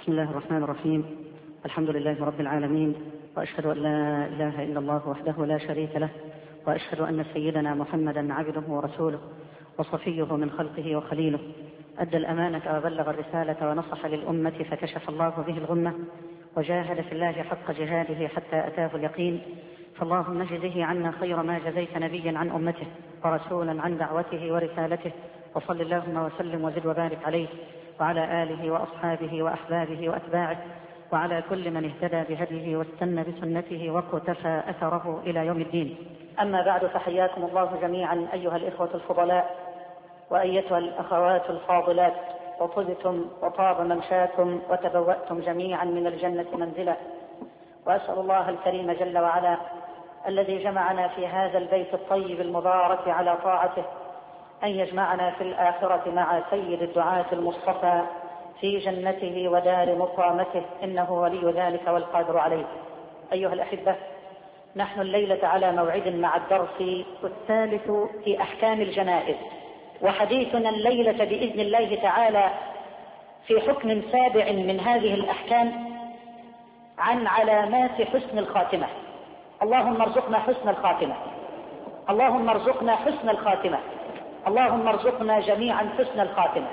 بسم الله الرحمن الرحيم. الحمد لله رب العالمين، وأشهد أن لا إله إلا الله وحده لا شريك له، وأشهد أن سيدنا محمدا عبده ورسوله وصفيه من خلقه وخليله، أدى الأمانة وبلغ الرسالة ونصح للأمة فكشف الله به الغمة، وجاهد في الله حق جهاده حتى أتاه اليقين. فاللهم اجزه عنا خير ما جزيت نبيا عن أمته ورسولا عن دعوته ورسالته، وصل اللهم وسلم وزد وبارك عليه وعلى آله وأصحابه وأحبابه وأتباعه وعلى كل من اهتدى بهديه واستنى بسنته واقتفى أثره إلى يوم الدين. أما بعد، فحياكم الله جميعا أيها الإخوة الفضلاء وأيتها الأخوات الفاضلات، وطبتم وطاب ممشاكم وتبوأتم جميعا من الجنة منزلا. وأسأل الله الكريم جل وعلا الذي جمعنا في هذا البيت الطيب المبارك على طاعته أن يجمعنا في الآخرة مع سيد الدعاة المصطفى في جنته ودار مقامته، إنه ولي ذلك والقادر عليه. أيها الأحبة، نحن الليلة على موعد مع الدرس الثالث في أحكام الجنائز، وحديثنا الليلة بإذن الله تعالى في حكم سابع من هذه الأحكام عن علامات حسن الخاتمة. اللهم ارزقنا حسن الخاتمة، اللهم ارزقنا حسن الخاتمة، اللهم ارزقنا جميعا حسن الخاتمة.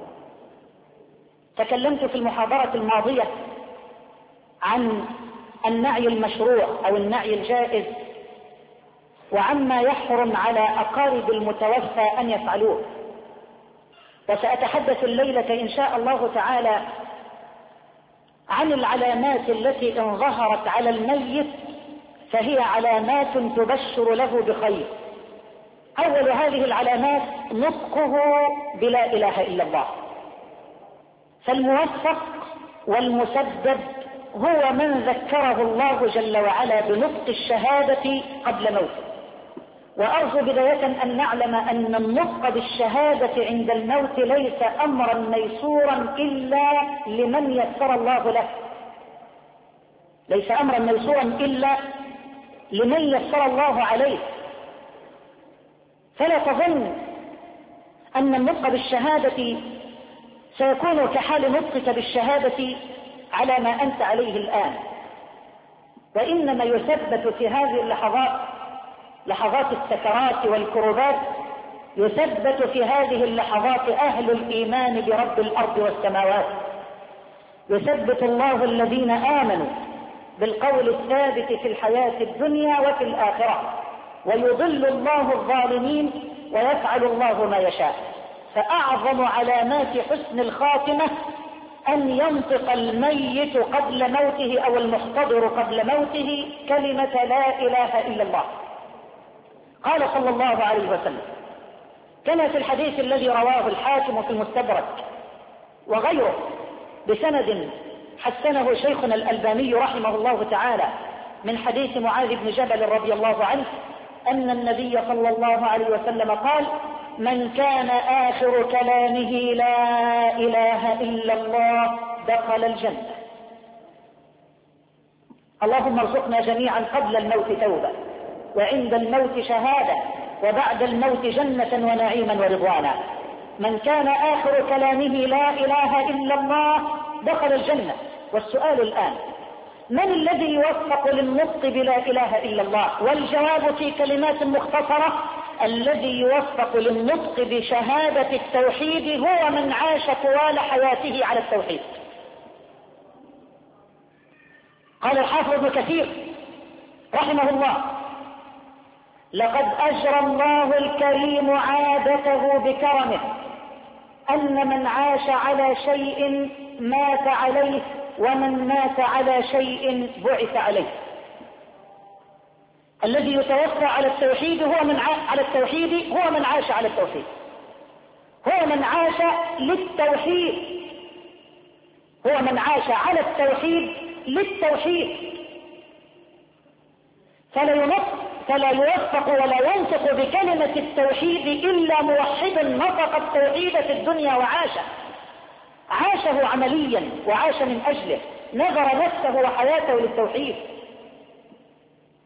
تكلمت في المحاضرة الماضية عن النعي المشروع أو النعي الجائز، وعما يحرم على أقارب المتوفى أن يفعلوه. وسأتحدث الليلة إن شاء الله تعالى عن العلامات التي إن ظهرت على الميت فهي علامات تبشر له بخير. أول هذه العلامات نطقه بلا إله إلا الله. فالموفق والمسدد هو من ذكره الله جل وعلا بنطق الشهادة قبل موته. وأرجو بداية أن نعلم أن النطق بالشهادة عند الموت ليس أمرا ميسورا إلا لمن يسر الله له، ليس أمرا ميسورا إلا لمن يسر الله عليه. فلا تظن أن النطق بالشهادة سيكون كحال نطقك بالشهادة على ما أنت عليه الآن، وإنما يثبت في هذه اللحظات، لحظات السكرات والكربات، يثبت في هذه اللحظات أهل الإيمان برب الأرض والسماوات. يثبت الله الذين آمنوا بالقول الثابت في الحياة الدنيا وفي الآخرة، ويضل الله الظالمين ويفعل الله ما يشاء. فأعظم علامات حسن الخاتمة أن ينطق الميت قبل موته أو المحتضر قبل موته كلمة لا إله إلا الله. قال صلى الله عليه وسلم كما في الحديث الذي رواه الحاكم في المستدرك وغيره بسند حسنه شيخنا الألباني رحمه الله تعالى من حديث معاذ بن جبل رضي الله عنه أن النبي صلى الله عليه وسلم قال: من كان آخر كلامه لا إله إلا الله دخل الجنة. اللهم ارزقنا جميعا قبل الموت توبة، وعند الموت شهادة، وبعد الموت جنة ونعيما ورضوانا. من كان آخر كلامه لا إله إلا الله دخل الجنة. والسؤال الآن: من الذي يوفق للنطق بلا إله إلا الله؟ والجواب في كلمات مختصرة: الذي يوفق للنطق بشهادة التوحيد هو من عاش طوال حياته على التوحيد. قال الحافظ ابن كثير رحمه الله: لقد أجرى الله الكريم عادته بكرمه أن من عاش على شيء مات عليه، ومن مات على شيء بعث عليه. الذي يتوفى على التوحيد هو من على التوحيد هو من عاش على التوحيد، هو من عاش للتوحيد، هو من عاش على التوحيد للتوحيد. فلا يوفق ولا ينطق بكلمة التوحيد إلا موحد نطق التوحيد في الدنيا وعاشه، عاشه عمليا وعاش من أجله، نذر نفسه وحياته للتوحيد.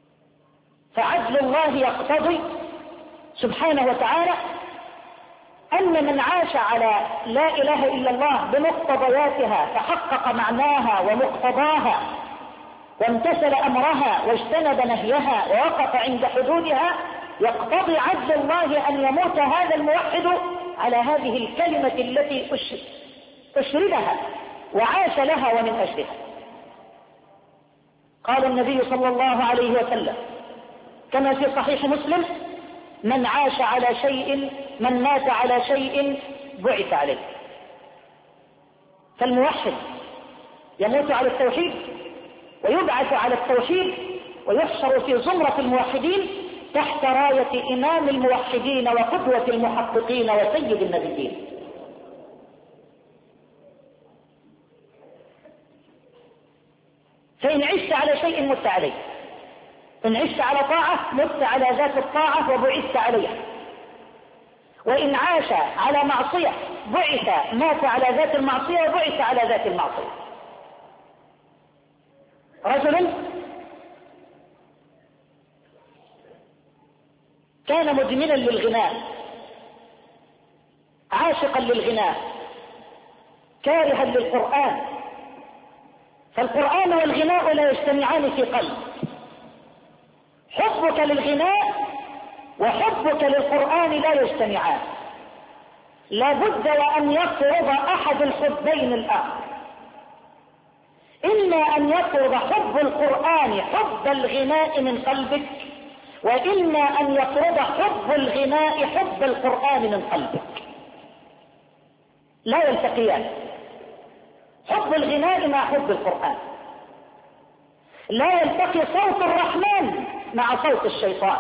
فعدل الله يقتضي سبحانه وتعالى أن من عاش على لا إله إلا الله بمقتضياتها فحقق معناها ومقتضاها وامتثل أمرها واجتنب نهيها ووقف عند حدودها، يقتضي عدل الله أن يموت هذا الموحد على هذه الكلمة التي أشردها وعاش لها ومن أجلها. قال النبي صلى الله عليه وسلم كما في صحيح مسلم: من عاش على شيء، من مات على شيء بعث عليه. فالموحد يموت على التوحيد ويبعث على التوحيد ويحشر في زمرة الموحدين تحت راية إمام الموحدين وقدوة المحققين وسيد النبيين. فإن عشت على شيء مت عليه، إن عشت على طاعة مت على ذات الطاعة وبعثت عليها، وإن عاش على معصية بعث مات على ذات المعصية وبعث على ذات المعصية. رجل كان مدمنا للغناء، عاشقا للغناء، كارها للقرآن، فالقرآن والغناء لا يجتمعان في قلب. حبك للغناء وحبك للقرآن لا يجتمعان، لا بد وأن يطرد أحد الحبين الآخر. إما أن يطرد حب القرآن حب الغناء من قلبك، وإما أن يطرد حب الغناء حب القرآن من قلبك، لا يلتقيان. حب الغناء مع حب القرآن، لا يلتقي صوت الرحمن مع صوت الشيطان.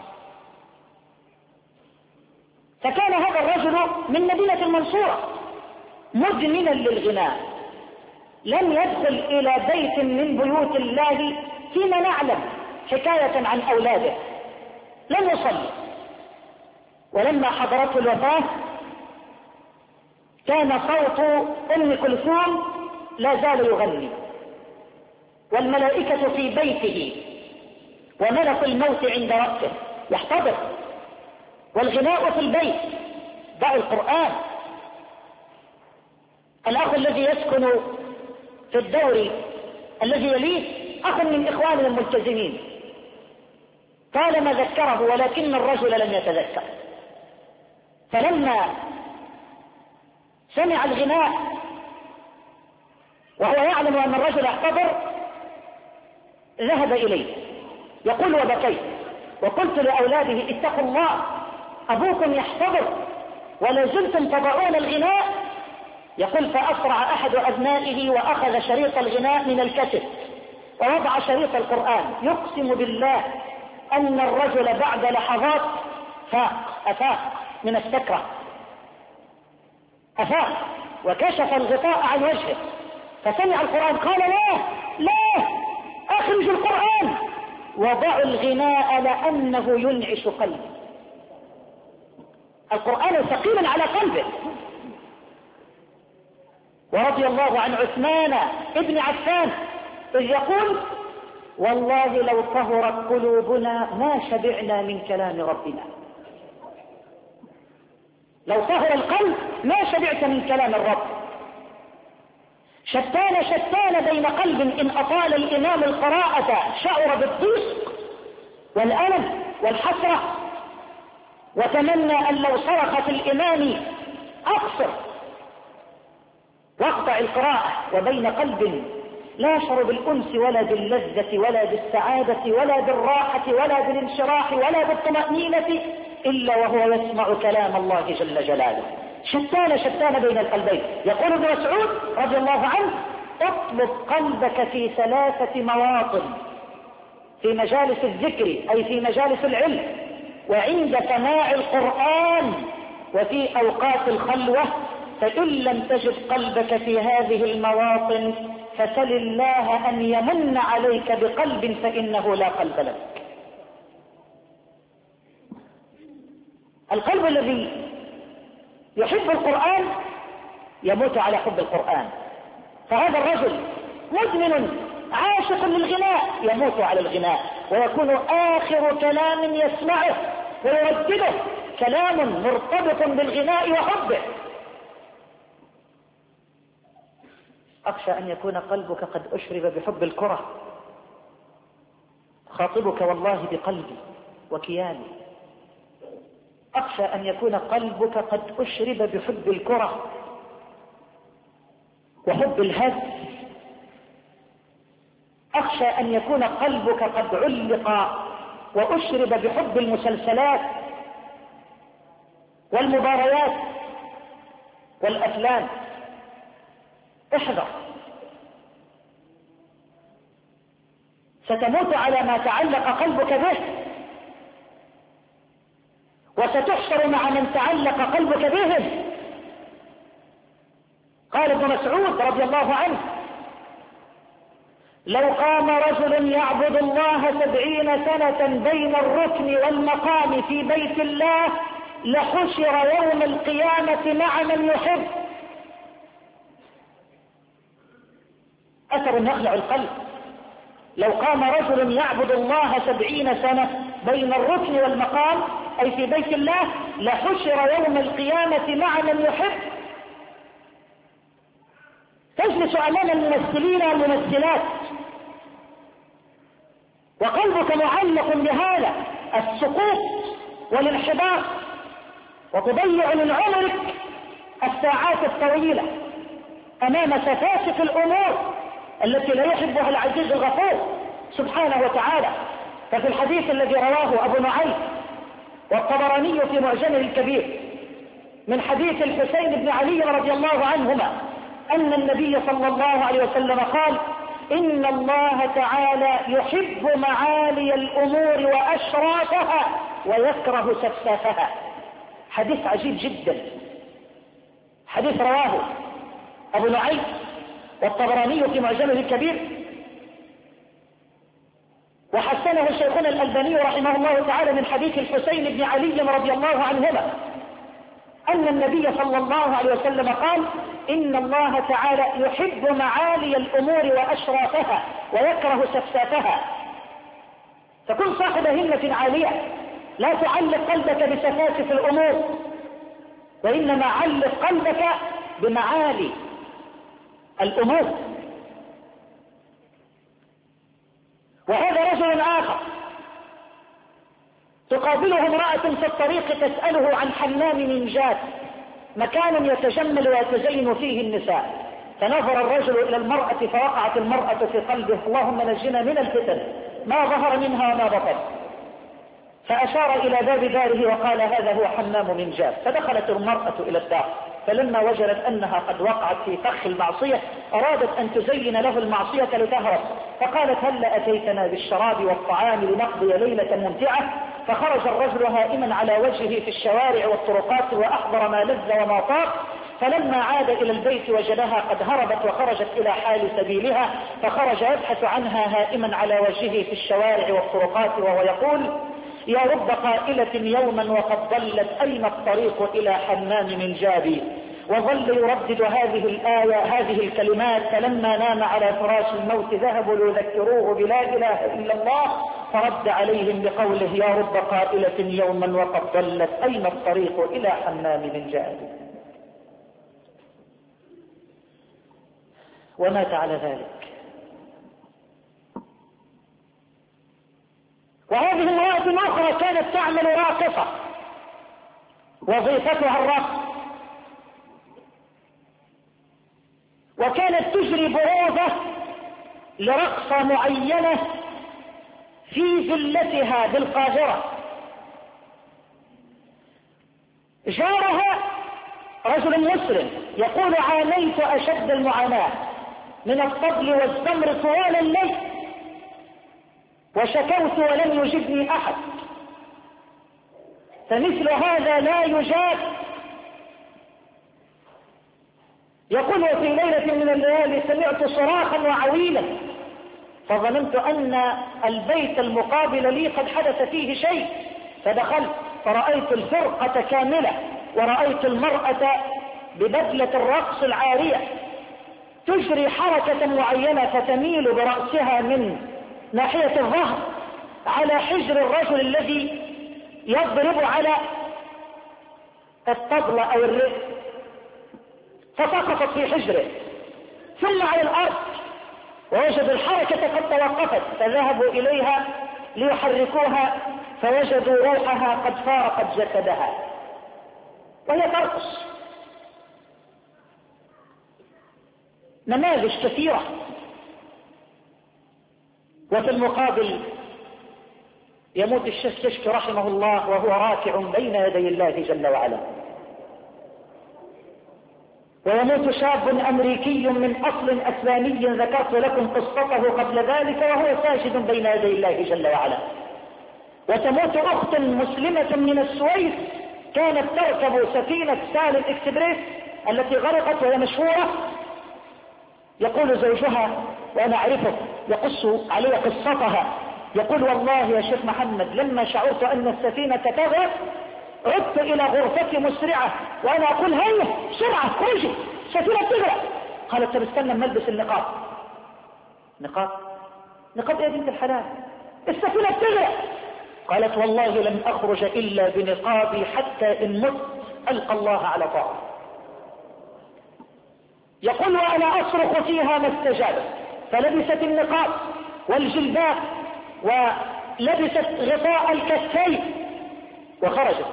فكان هذا الرجل من مدينة المنصورة مدمنا للغناء، لم يدخل إلى بيت من بيوت الله فيما نعلم حكاية عن أولاده، لم يصلي. ولما حضرته الوفاة كان صوت أم كلثوم لا زال يغني، والملائكة في بيته وملك الموت عند رأسه يحتضر، والغناء في البيت دع القرآن. الأخ الذي يسكن في الدور الذي يليه أخ من إخواننا الملتزمين، طالما ذكره ولكن الرجل لم يتذكر، فلما سمع الغناء وهو يعلم أن الرجل احتضر ذهب إليه يقول: وبكيت وقلت لأولاده اتقوا الله، أبوكم يحتضر ولا زلتم تضعون الغناء. يقول: فأسرع أحد أبنائه وأخذ شريط الغناء من الكتف ووضع شريط القرآن. يقسم بالله أن الرجل بعد لحظات أفاق من السكرة، أفاق وكشف الغطاء عن وجهه فسمع القرآن، قال: لا أخرج القرآن، وضعوا الغناء لأنه ينعش قلبي. القرآن ثقيل على قلبه. ورضي الله عن عثمان ابن عفان إذ يقول: والله لو طهرت قلوبنا ما شبعنا من كلام ربنا. لو طهر القلب ما شبعت من كلام الرب. شتان بين قلب إن أطال الإمام القراءة شعر بالضيق والألم والحسرة وتمنى أن لو صرخت الإمام أقصر واقطع القراءة، وبين قلب لا يشعر بالأنس ولا باللذة ولا بالسعادة ولا بالراحة ولا بالانشراح ولا بالطمأنينة إلا وهو يسمع كلام الله جل جلاله. شتان بين القلبين. يقول ابن مسعود رضي الله عنه: اطلب قلبك في 3 مواطن: في مجالس الذكر أي في مجالس العلم، وعند سماع القرآن، وفي أوقات الخلوة. فإن لم تجد قلبك في هذه المواطن فسل الله أن يمن عليك بقلب فإنه لا قلب لك. القلب الذي يحب القرآن يموت على حب القرآن. فهذا الرجل مدمن عاشق للغناء يموت على الغناء، ويكون آخر كلام يسمعه ويردده كلام مرتبط بالغناء وحبه. أخشى أن يكون قلبك قد أشرب بحب الكرة. خاطبك والله بقلبي وكياني. أخشى أن يكون قلبك قد أشرب بحب الكرة وحب الهز. أخشى أن يكون قلبك قد علق وأشرب بحب المسلسلات والمباريات والأفلام. احذر، ستموت على ما تعلق قلبك به، وستحشر مع من تعلق قلبك بهم. قال ابن مسعود رضي الله عنه: لو قام رجل يعبد الله 70 سنة بين الركن والمقام في بيت الله لحشر يوم القيامة مع من يحب. أثر يخلع القلب. لو قام رجل يعبد الله 70 سنة بين الركن والمقام أي في بيت الله لحشر يوم القيامة مع من يحب. تجلس أمام الممثلين والممثلات وقلبك معلق بهذا السقوط والانحباط، وتضيع من عمرك الساعات الطويلة أمام سفاسف الأمور التي لا يحبها العزيز الغفور سبحانه وتعالى. ففي الحديث الذي رواه أبو نعيم والطبراني في معجمه الكبير من حديث الحسين بن علي رضي الله عنهما أن النبي صلى الله عليه وسلم قال: إن الله تعالى يحب معالي الأمور وأشرافها ويكره سفسافها. حديث عجيب جدا، حديث رواه أبو نعيم والطبراني في معجمه الكبير، وحسنه شيخنا الألباني رحمه الله تعالى من حديث الحسين بن علي رضي الله عنهما أن النبي صلى الله عليه وسلم قال: إن الله تعالى يحب معالي الأمور وأشرافها ويكره سفسافها. فكن صاحب همة عالية، لا تعلق قلبك بسفاسف الأمور، وإنما علق قلبك بمعالي الأمور. وهذا رجل آخر تقابله امرأة في الطريق تسأله عن حمام منجات، مكان يتجمل ويتزين فيه النساء. فنظر الرجل إلى المرأة فوقعت المرأة في قلبه: اللهم نجنا من الفتن ما ظهر منها وما بطن. فأشار إلى باب داره وقال: هذا هو حمام منجات. فدخلت المرأة إلى الدار، فلما وجدت أنها قد وقعت في فخ المعصية أرادت أن تزين له المعصية لتهرب، فقالت: هل أتيتنا بالشراب والطعام لنقضي ليلة ممتعة؟ فخرج الرجل هائما على وجهه في الشوارع والطرقات وأحضر ما لذ وما طاق. فلما عاد إلى البيت وجدها قد هربت وخرجت إلى حال سبيلها، فخرج يبحث عنها هائما على وجهه في الشوارع والطرقات وهو يقول: يا رب قائلة يوما وقد ضلت أين الطريق إلى حمام من جابي. وظل يردد هذه الآية هذه الكلمات، فلما نام على فراش الموت ذهبوا ليذكروه بلا إله إلا الله، فرد عليهم بقوله: يا رب قائلة يوما وقد ضلت أين الطريق إلى حمام من جابي. ومات على ذلك. وهذه امرأة أخرى كانت تعمل راقصة، وظيفتها الرقص، وكانت تجري بعوضة لرقصة معينة في فيلتها بالقاهرة. جارها رجل مسلم يقول: عانيت أشد المعاناة من الطبل والزمر طوال الليل، وشكوت ولم يجبني أحد، فمثل هذا لا يجاب. يقول: وفي ليلة من الليالي سمعت صراخا وعويلا، فظننت أن البيت المقابل لي قد حدث فيه شيء، فدخلت فرأيت الفرقة كاملة، ورأيت المرأة ببدلة الرقص العارية تجري حركة معينة فتميل برأسها من ناحية الظهر على حجر الرجل الذي يضرب على الطبلة أو الرئ، فسقطت في حجره، ثم على الأرض ووجدوا الحركة قد توقفت، فذهبوا إليها ليحركوها فوجدوا روحها قد فارقت جسدها وهي ترقص. نماذج كثيرة. وفي المقابل يموت الشيخ كشك رحمه الله وهو راكع بين يدي الله جل وعلا، ويموت شاب أمريكي من أصل أسلامي ذكرت لكم قصته قبل ذلك وهو ساجد بين يدي الله جل وعلا. وتموت أخت مسلمة من السويس كانت تركب سفينة سالم إكسبريس التي غرقت وهي مشهورة. يقول زوجها وأنا أعرفه يقص علي قصتها، يقول والله يا شيخ محمد لما شعرت أن السفينة تغرق عدت إلى غرفتي مسرعة وأنا أقول هيا بسرعة خرجي السفينة تغرق. قالت طب استنى ما البس النقاب. نقاب ايه بنت الحلال؟ السفينة تغرق. قالت والله لم أخرج إلا بنقابي حتى إن مت ألقى الله على طاعة. يقول وأنا أصرخ فيها ما استجابت، فلبست النقاب والجلباب ولبست غطاء الكفين وخرجت.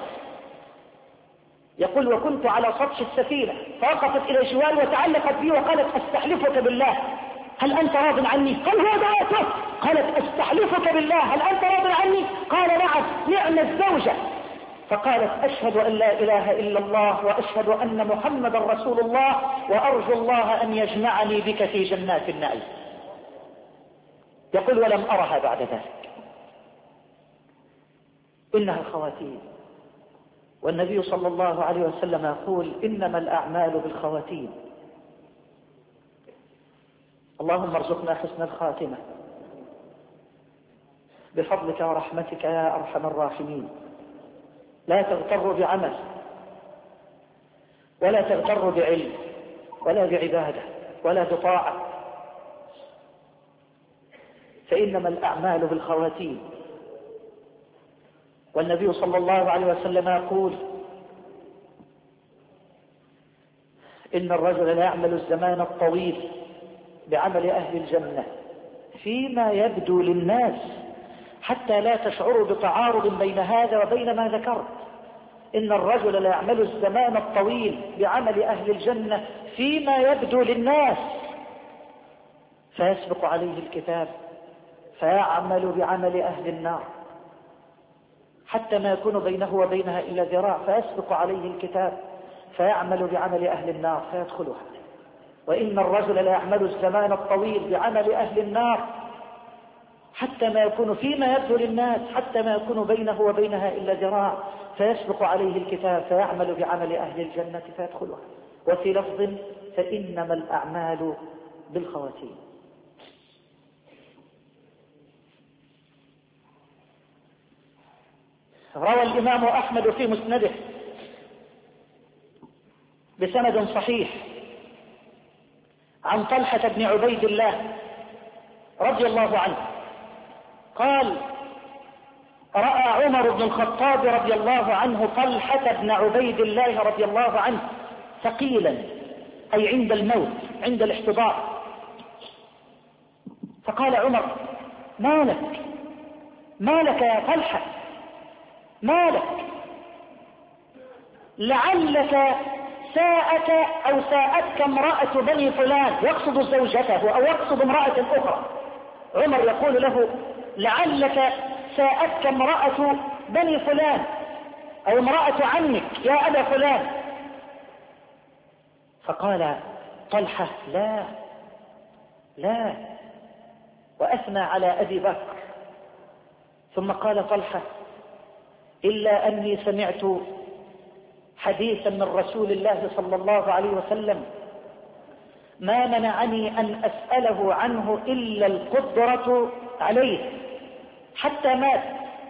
يقول وكنت على سطح السفينة فوقفت إلى جواري وتعلقت بي وقالت أستحلفك بالله هل أنت راض عني؟ قال هو دعوته. قالت أستحلفك بالله هل أنت راض عني؟ قال نعم نعم الزوجة. فقالت أشهد أن لا إله إلا الله وأشهد أن محمد رسول الله وأرجو الله أن يجمعني بك في جنات النعيم. يقول ولم أرها بعد ذلك. إنها الخواتيم، والنبي صلى الله عليه وسلم يقول إنما الأعمال بالخواتيم. اللهم ارزقنا حسن الخاتمة بفضلك ورحمتك يا أرحم الراحمين. لا تغتر بعمل ولا تغتر بعلم ولا بعبادة ولا بطاعة، فإنما الأعمال بالخواتيم. والنبي صلى الله عليه وسلم يقول إن الرجل لا يعمل الزمان الطويل بعمل أهل الجنة فيما يبدو للناس حتى لا تشعروا بتعارض بين هذا وبين ما ذكرت. إن الرجل لا يعمل الزمان الطويل بعمل أهل الجنة فيما يبدو للناس فيسبق عليه الكتاب فيعمل بعمل أهل النار حتى ما يكون بينه وبينها إلا ذراع فيسبق عليه الكتاب فيعمل بعمل أهل النار فيدخلها. وإن الرجل لا يعمل الزمان الطويل بعمل أهل النار حتى ما يكون فيما يبدو للناس حتى ما يكون بينه وبينها إلا ذراع فيسبق عليه الكتاب فيعمل بعمل أهل الجنة فيدخلها. وفي لفظ فإنما الأعمال بالخواتيم. روى الإمام أحمد في مسنده بسند صحيح عن طلحة بن عبيد الله رضي الله عنه قال رأى عمر بن الخطاب رضي الله عنه طلحة بن عبيد الله رضي الله عنه ثقيلا أي عند الموت عند الاحتضار. فقال عمر ما لك يا طلحة ما لك؟ لعلك ساءك أو ساءتك امرأة بني فلان، يقصد زوجته أو يقصد امرأة أخرى. عمر يقول له لعلك ساءتك امرأة بني فلان أو امرأة عمك يا أبا فلان. فقال طلحة لا وأثنى على أبي بكر. ثم قال طلحة إلا أني سمعت حديثا من رسول الله صلى الله عليه وسلم ما منعني أن أسأله عنه إلا القدرة عليه حتى مات.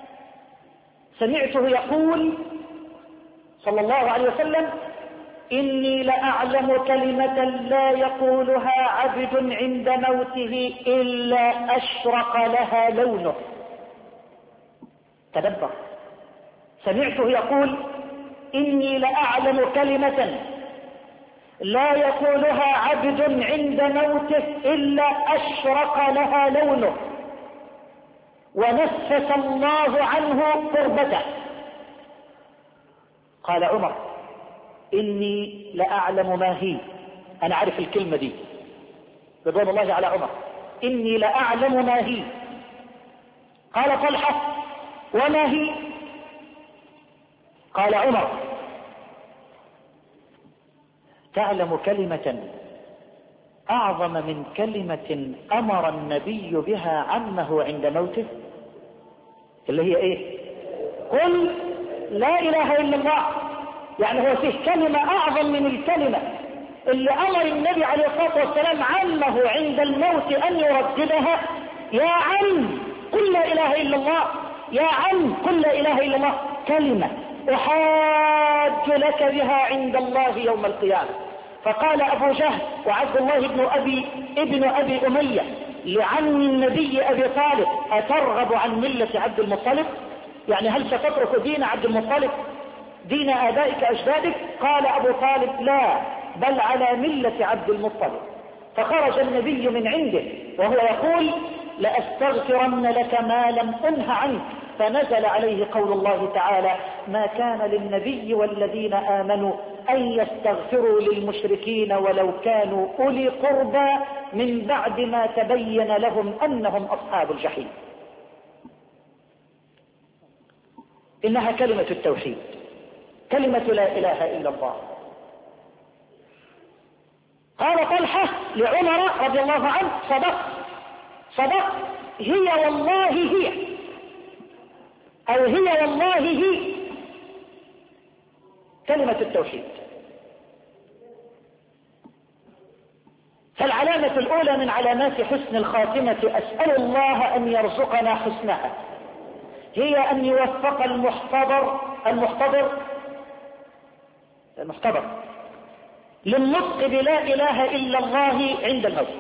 سمعته يقول صلى الله عليه وسلم إني لأعلم كلمة لا يقولها عبد عند موته إلا أشرق لها لونه. تدبر. سمعته يقول إني لأعلم كلمة لا يقولها عبد عند موته إلا أشرق لها لونه ونفس الله عنه كربته. قال عمر: إني لأعلم ما هي. أنا أعرف الكلمة دي، رضوان الله على عمر. إني لأعلم ما هي. قال طلحة: وما هي؟ قال عمر: تعلم كلمة أعظم من كلمة أمر النبي بها عمه عند موته، اللي هي إيه؟ قل لا إله إلا الله. يعني هو فيه كلمة أعظم من الكلمة اللي أمر النبي عليه الصلاة والسلام عمه عند الموت أن يرددها. يا عم قل لا إله إلا الله، يا عم قل لا إله إلا الله، كلمة أحاج لك بها عند الله يوم القيامة. فقال أبو جهل وعبد الله ابن أبي أمية لعم النبي أبي طالب: أترغب عن ملة عبد المطلب؟ يعني هل ستترك دين عبد المطلب، دين آبائك أجدادك؟ قال أبو طالب: لا، بل على ملة عبد المطلب. فخرج النبي من عنده وهو يقول: لأستغفرن لك ما لم أنه عنك. فنزل عليه قول الله تعالى: ما كان للنبي والذين آمنوا أن يستغفروا للمشركين ولو كانوا أولي قربى من بعد ما تبين لهم أنهم أصحاب الجحيم. إنها كلمة التوحيد، كلمة لا إله إلا الله. قال طلحة لعمر رضي الله عنه: صدق، هي والله هي، أو هي والله هي كلمة التوحيد. فالعلامة الأولى من علامات حسن الخاتمة، أسأل الله أن يرزقنا حسنها، هي أن يوفق المحتضر للنطق بلا إله إلا الله عند الموت.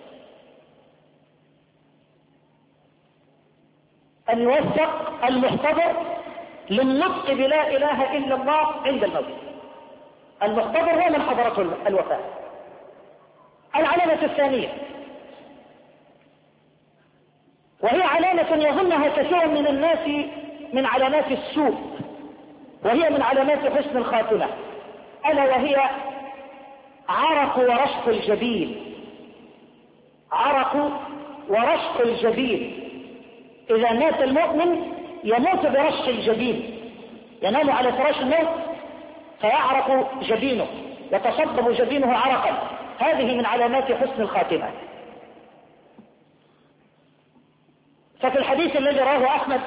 أن يوفق المحتضر للنطق بلا إله إلا الله عند الموت. المحتضر هو من حضرته الوفاة. العلامة الثانية، وهي علامة يظنها كثير من الناس من علامات السوء، وهي من علامات حسن الخاتمة، ألا وهي عرق ورشق الجبين. عرق ورشق الجبين. إذا مات المؤمن يموت برشق الجبين، ينام على فراش الموت فيعرق جبينه، يتصبب جبينه عرقا. هذه من علامات حسن الخاتمة. ففي الحديث الذي رواه أحمد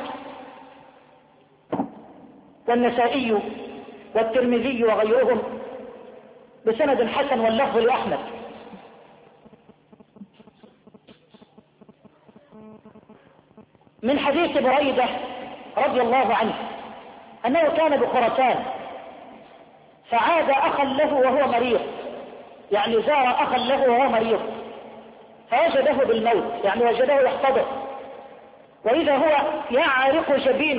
والنسائي والترمذي وغيرهم بسند حسن واللفظ لأحمد، من حديث بريدة رضي الله عنه أنه كان بخراسان فعاد أخا له وهو مريض، يعني زار أخا له وهو مريض، فوجده بالموت، يعني وجده يحتضر، وإذا هو يعرق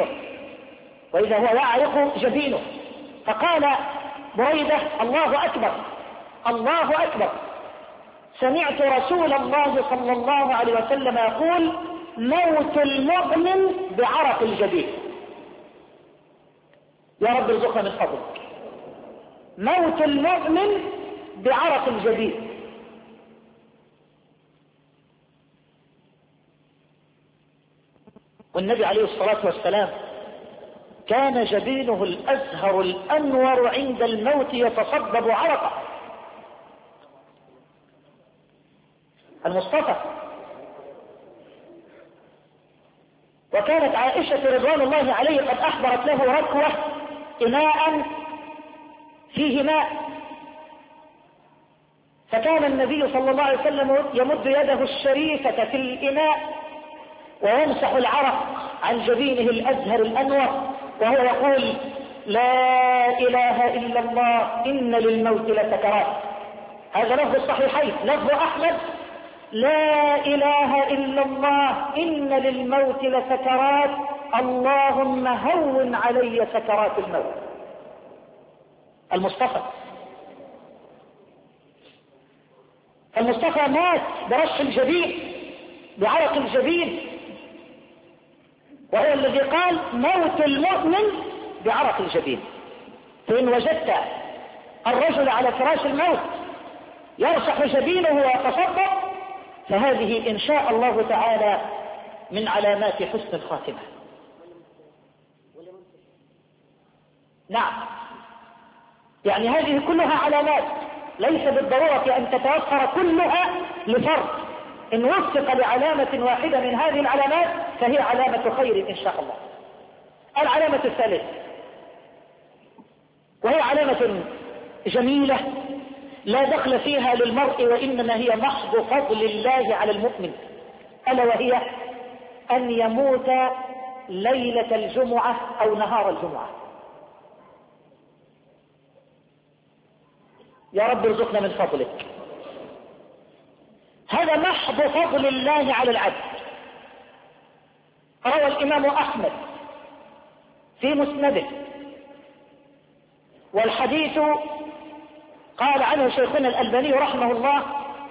جبينه، فقال بريدة: الله أكبر، الله أكبر، سمعت رسول الله صلى الله عليه وسلم يقول: موت المؤمن بعرق الجبين. يا رب ارزقنا من فضلك. موت المؤمن بعرق الجبين. والنبي عليه الصلاة والسلام كان جبينه الأزهر الأنور عند الموت يتصبب عرقا. المصطفى. وكانت عائشة رضوان الله عليه قد أحضرت له ركوة إناء فيه ماء، فكان النبي صلى الله عليه وسلم يمد يده الشريفة في الإناء ويمسح العرق عن جبينه الأزهر الأنور وهو يقول: لا إله إلا الله إن للموت لسكرات. هذا لفظ الصحيحين. لفظ أحمد: لا إله إلا الله إن للموت لسكرات، اللهم هون علي سكرات الموت. المصطفى مات برش الجبين، بعرق الجبين، وهو الذي قال موت المؤمن بعرق الجبين. فإن وجدت الرجل على فراش الموت يرشح جبينه ويتصدق فهذه إن شاء الله تعالى من علامات حسن الخاتمة. نعم، يعني هذه كلها علامات، ليس بالضرورة أن تتوفر كلها لفرد. إن وفق لعلامة واحدة من هذه العلامات فهي علامة خير إن شاء الله. العلامة الثالثة وهي علامة جميلة لا دخل فيها للمرء وإنما هي محض فضل الله على المؤمن، ألا وهي أن يموت ليلة الجمعة أو نهار الجمعة. يا رب ارزقنا من فضلك. هذا محض فضل الله على العبد. روى الإمام أحمد في مسنده، والحديث قال عنه شيخنا الألباني رحمه الله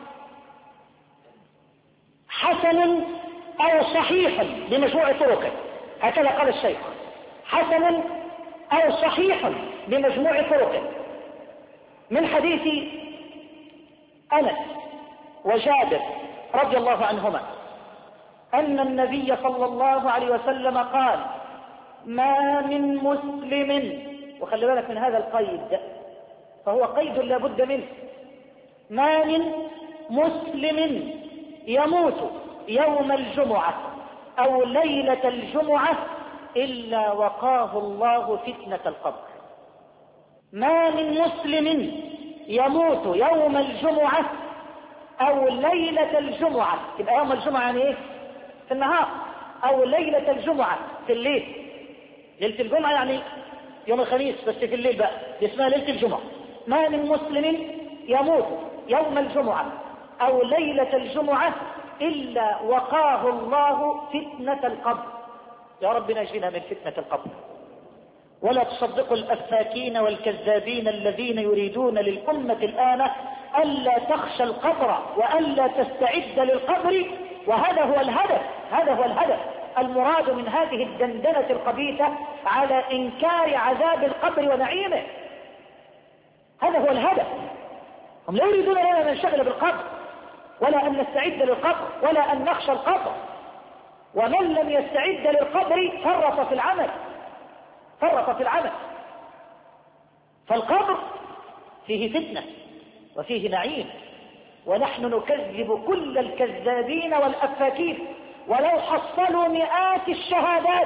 حسن أو صحيح بمجموع طرقه، هكذا قال الشيخ، حسن أو صحيح بمجموع طرقه، من حديث أنس وجابر رضي الله عنهما أن النبي صلى الله عليه وسلم قال: ما من مسلم، وخلي بالك من هذا القيد فهو قيد لا بد منه، ما من مسلم يموت يوم الجمعة أو ليلة الجمعة إلا وقاه الله فتنة القبر. ما من مسلم يموت يوم الجمعة أو ليلة الجمعة، يبقى يوم الجمعة يعني إيه؟ في النهار، أو ليلة الجمعة في الليل. ليلة الجمعة يعني يوم الخميس بس في الليل بقى، اسمها ليلة الجمعة. ما من مسلم يموت يوم الجمعة أو ليلة الجمعة إلا وقاه الله فتنة القبر. يا رب نجينا من فتنة القبر. ولا تصدقوا الأفاكين والكذابين الذين يريدون للأمة الآن ألا تخشى القبر وألا تستعد للقبر، وهذا هو الهدف، هذا هو الهدف المراد من هذه الدندنة الخبيثة على إنكار عذاب القبر ونعيمه. هذا هو الهدف. هم لا يريدون لنا أن ننشغل بالقبر ولا أن نستعد للقبر ولا أن نخشى القبر، ومن لم يستعد للقبر فرط في العمل، فرط في العمل. فالقبر فيه فتنة وفيه نعيم، ونحن نكذب كل الكذابين والأفاكين ولو حصلوا مئات الشهادات،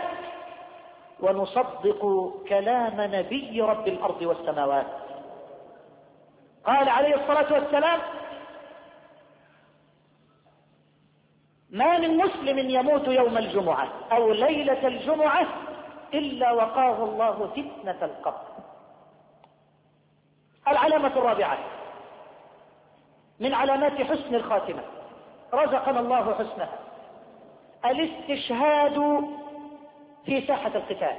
ونصدق كلام نبي رب الأرض والسماوات. قال عليه الصلاة والسلام: ما من مسلم يموت يوم الجمعة أو ليلة الجمعة إلا وقاه الله فتنة القبر. العلامة الرابعة من علامات حسن الخاتمة، رزقنا الله حسنها، الاستشهاد في ساحة القتال.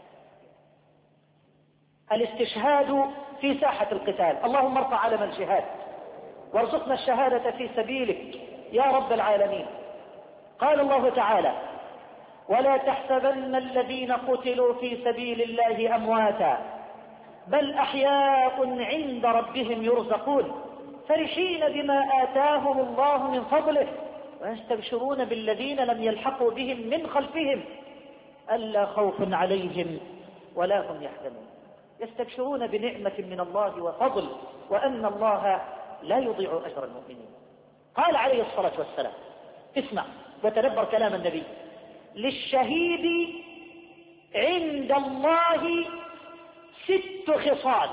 الاستشهاد في ساحة القتال. اللهم ارفع علم الجهاد وارزقنا الشهادة في سبيلك يا رب العالمين. قال الله تعالى: ولا تحسبن الذين قتلوا في سبيل الله أمواتا بل أحياء عند ربهم يرزقون فرحين بما آتاهم الله من فضله ويستبشرون بالذين لم يلحقوا بهم من خلفهم ألا خوف عليهم ولا هم يحزنون. يستبشرون بنعمة من الله وفضل وأن الله لا يضيع أجر المؤمنين. قال عليه الصلاة والسلام، اسمع وتدبر كلام النبي: للشهيد عند الله 6 خصال.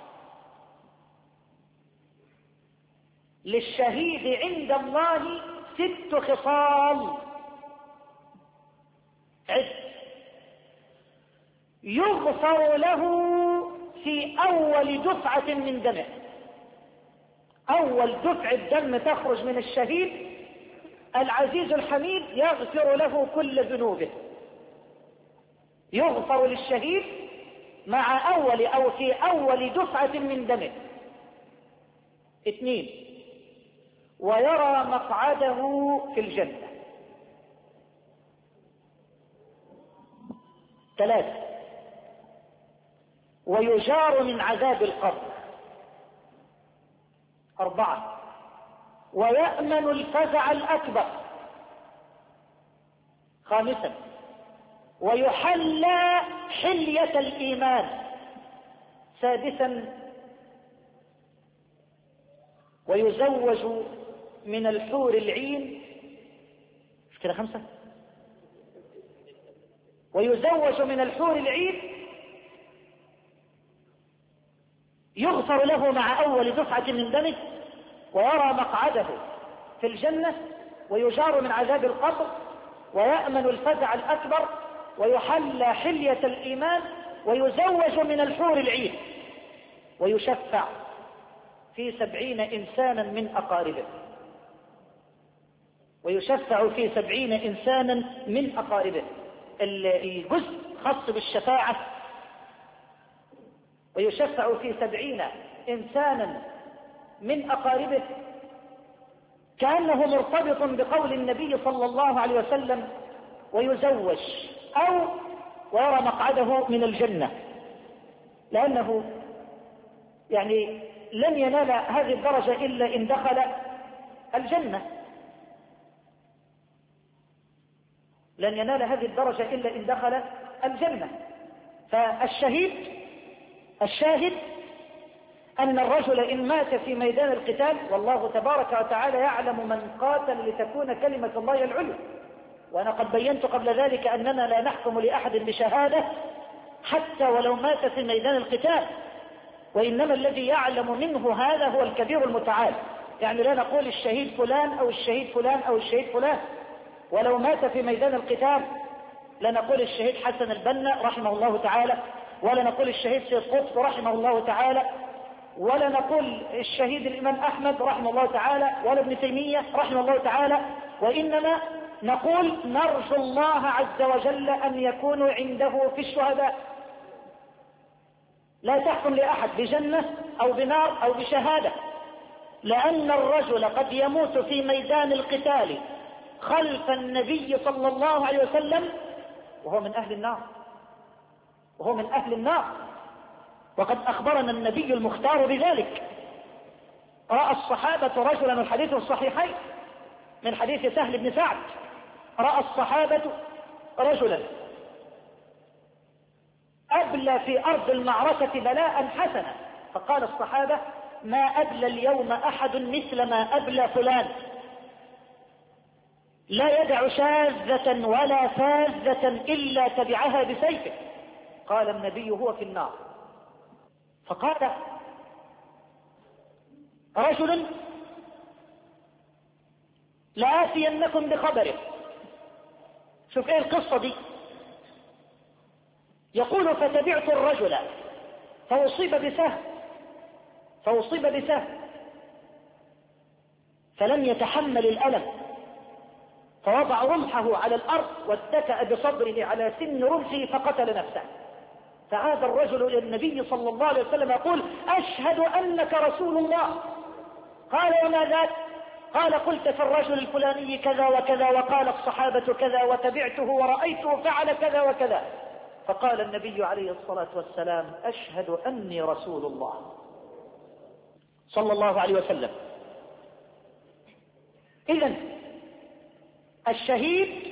للشهيد عند الله 6 خصال. عد: يغفر له في أول دفعة من دمه. أول دفعة دم تخرج من الشهيد العزيز الحميد يغفر له كل ذنوبه. يغفر للشهيد مع أول أو في أول دفعة من دمه. 2 ويرى مقعده في الجنة. 3 ويجار من عذاب القبر. 4 ويأمن الفزع الأكبر. 5 ويحلى حلية الإيمان. 6 ويزوج من الحور العين. مش كده 5؟ ويزوج من الحور العين، يغفر له مع أول دفعة من دمه، ويرى مقعده في الجنة، ويجار من عذاب القبر، ويأمن الفزع الأكبر، ويحلى حلية الإيمان، ويزوج من الحور العين، ويشفع في 70 إنسانا من أقاربه. ويشفع في 70 إنسانا من أقاربه. الجزء خاص بالشفاعة. ويشفع في 70 إنسانا من أقاربه، كأنه مرتبط بقول النبي صلى الله عليه وسلم: ويزوج أو ويرى مقعده من الجنة، لأنه يعني لن ينال هذه الدرجة إلا إن دخل الجنة. لن ينال هذه الدرجة إلا إن دخل الجنة. الشاهد أن الرجل إن مات في ميدان القتال، والله تبارك وتعالى يعلم من قاتل لتكون كلمة الله العليا، وأنا قد بينت قبل ذلك أننا لا نحكم لأحد بشهادة حتى ولو مات في ميدان القتال، وإنما الذي يعلم منه هذا هو الكبير المتعال. يعني لا نقول الشهيد فلان أو الشهيد فلان أو الشهيد فلان. ولو مات في ميدان القتال لا نقول الشهيد حسن البنا رحمه الله تعالى، ولا نقول الشهيد سيد قطب رحمه الله تعالى، ولا نقول الشهيد الإمام أحمد رحمه الله تعالى، ولا ابن تيمية رحمه الله تعالى، وإنما نقول نرجو الله عز وجل أن يكونوا عنده في الشهداء. لا تحكم لأحد بجنة أو بنار أو بشهادة، لأن الرجل قد يموت في ميدان القتال خلف النبي صلى الله عليه وسلم وهو من أهل النار، وقد أخبرنا النبي المختار بذلك. رأى الصحابة رجلا، الحديث الصحيحين من حديث سهل بن سعد، رأى الصحابة رجلا أبلى في أرض المعركة بلاء حسنا، فقال الصحابة: ما أبلى اليوم أحد مثل ما أبلى فلان، لا يدع شاذة ولا فاذة إلا تبعها بسيفه. قال النبي: هو في النار. فقال رجل: لآتينكم بخبره. شوف ايه القصة دي. يقول: فتبعت الرجل فأصيب بسهم فلم يتحمل الألم، فوضع رمحه على الأرض واتكأ بصدره على سن رمحه فقتل نفسه. فعاد الرجل إلى النبي صلى الله عليه وسلم يقول: أشهد أنك رسول الله. قال: وما ذاك؟ قال: قلت في الرجل الفلاني كذا وكذا، وقال الصحابة كذا، وتبعته ورأيته فعل كذا وكذا. فقال النبي عليه الصلاة والسلام: أشهد أني رسول الله صلى الله عليه وسلم. إذن الشهيد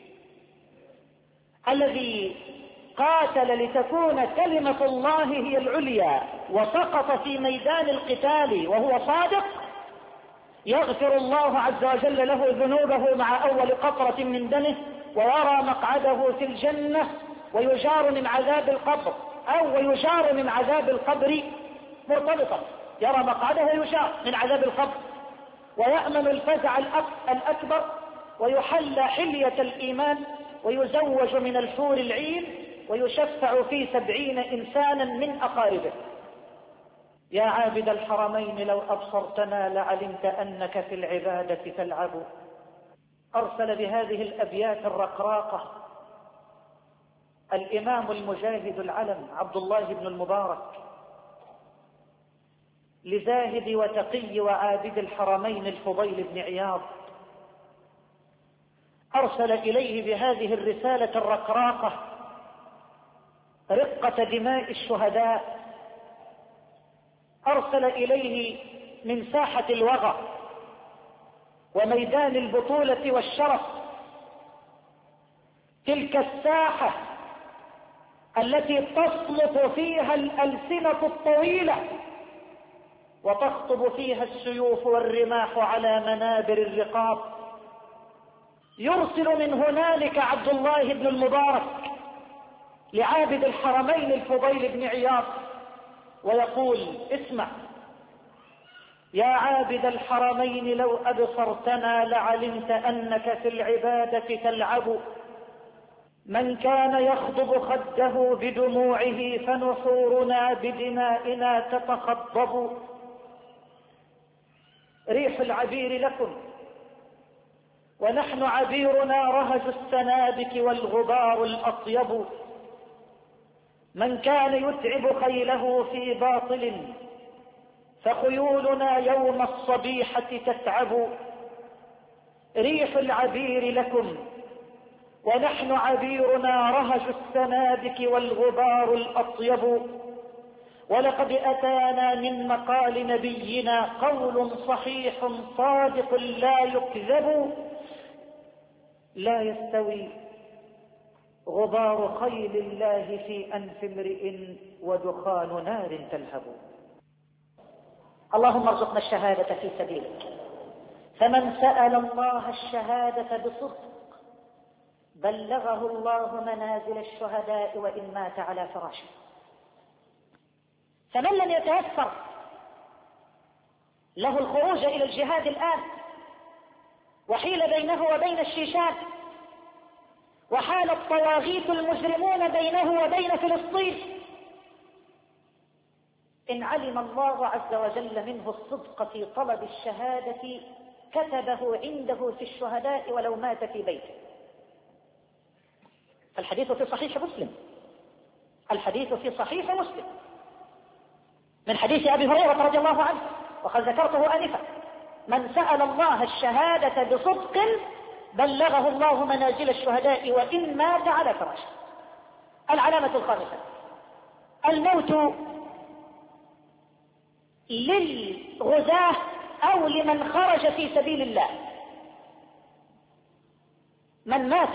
الذي قاتل لتكون كلمة الله هي العليا وسقط في ميدان القتال وهو صادق، يغفر الله عز وجل له ذنوبه مع أول قطرة من دمه، ويرى مقعده في الجنة، ويجار من عذاب القبر، أو ويجار من عذاب القبر مرتبطا، يرى مقعده ويجار من عذاب القبر، ويأمن الفزع الأكبر، ويحلى حلية الإيمان، ويزوج من الحور العين، ويشفع في 70 إنسانا من أقاربه. يا عابد الحرمين لو أبصرتنا لعلمت أنك في العبادة تلعب. أرسل بهذه الأبيات الرقراقة الإمام المجاهد العلم عبد الله بن المبارك لزاهد وتقي وعابد الحرمين الفضيل بن عياض، أرسل إليه بهذه الرسالة الرقراقة رقة دماء الشهداء، أرسل إليه من ساحة الوغى وميدان البطولة والشرف، تلك الساحة التي تصلت فيها الألسنة الطويلة وتخطب فيها السيوف والرماح على منابر الرقاب. يرسل من هنالك عبد الله بن المبارك لعابد الحرمين الفضيل بن عياض ويقول: اسمع يا عابد الحرمين، لو أبصرتنا لعلمت أنك في العبادة تلعب. من كان يخضب خده بدموعه فنحورنا بدمائنا تتخضب. ريح العبير لكم ونحن عبيرنا رهج السنابك والغبار الأطيب. من كان يتعب خيله في باطل فخيولنا يوم الصبيحة تتعب. ريح العبير لكم ونحن عبيرنا رهج السنابك والغبار الأطيب. ولقد أتانا من مقال نبينا قول صحيح صادق لا يكذب. لا يستوي غبار خيل الله في أنف امرئ ودخان نار تلهب. اللهم ارزقنا الشهادة في سبيلك. فمن سأل الله الشهادة بصدق بلغه الله منازل الشهداء وإن مات على فراشه. فمن لم يتيسر له الخروج إلى الجهاد الآن وحيل بينه وبين الشيشان وحال الطواغيت المجرمون بينه وبين فلسطين، إن علم الله عز وجل منه الصدق في طلب الشهادة كتبه عنده في الشهداء ولو مات في بيته. الحديث في صحيح مسلم، الحديث في صحيح مسلم من حديث أبي هريرة رضي الله عنه وقد ذكرته آنفا: من سأل الله الشهادة بصدق بلغه الله منازل الشهداء وإن مات على فراشه. العلامة الخامسة: الموت للغزاة أو لمن خرج في سبيل الله. من مات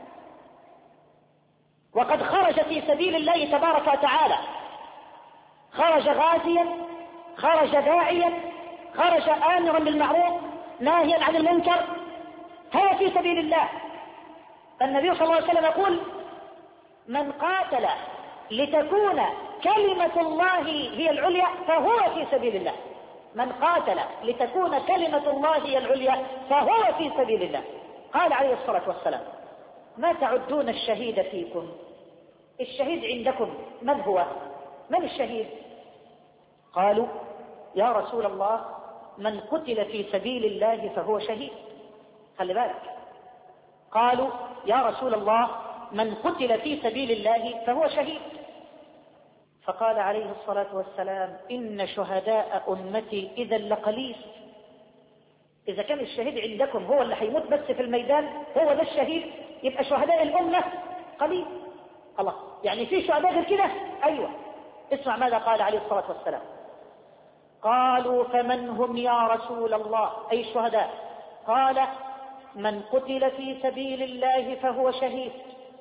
وقد خرج في سبيل الله تبارك وتعالى، خرج غازيا، خرج داعيا، خرج آمرا بالمعروف ناهيا عن المنكر، هذا في سبيل الله. فالنبي صلى الله عليه وسلم يقول: من قاتل لتكون كلمة الله هي العليا فهو في سبيل الله. من قاتل لتكون كلمة الله هي العليا فهو في سبيل الله. قال عليه الصلاة والسلام: ما تعدون الشهيد فيكم؟ الشهيد عندكم من هو؟ من الشهيد؟ قالوا: يا رسول الله من قتل في سبيل الله فهو شهيد. خلي بالك، قالوا: يا رسول الله من قتل في سبيل الله فهو شهيد. فقال عليه الصلاة والسلام: إن شهداء أمتي إذا لقليل. إذا كان الشهيد عندكم هو اللي هيموت بس في الميدان، هو ده الشهيد، يبقى شهداء الأمة قليل. الله، يعني في شهداء غير كده؟ أيوة. اسمع ماذا قال عليه الصلاة والسلام: قالوا: فمن هم يا رسول الله؟ أي الشهداء؟ قال: من قتل في سبيل الله فهو شهيد،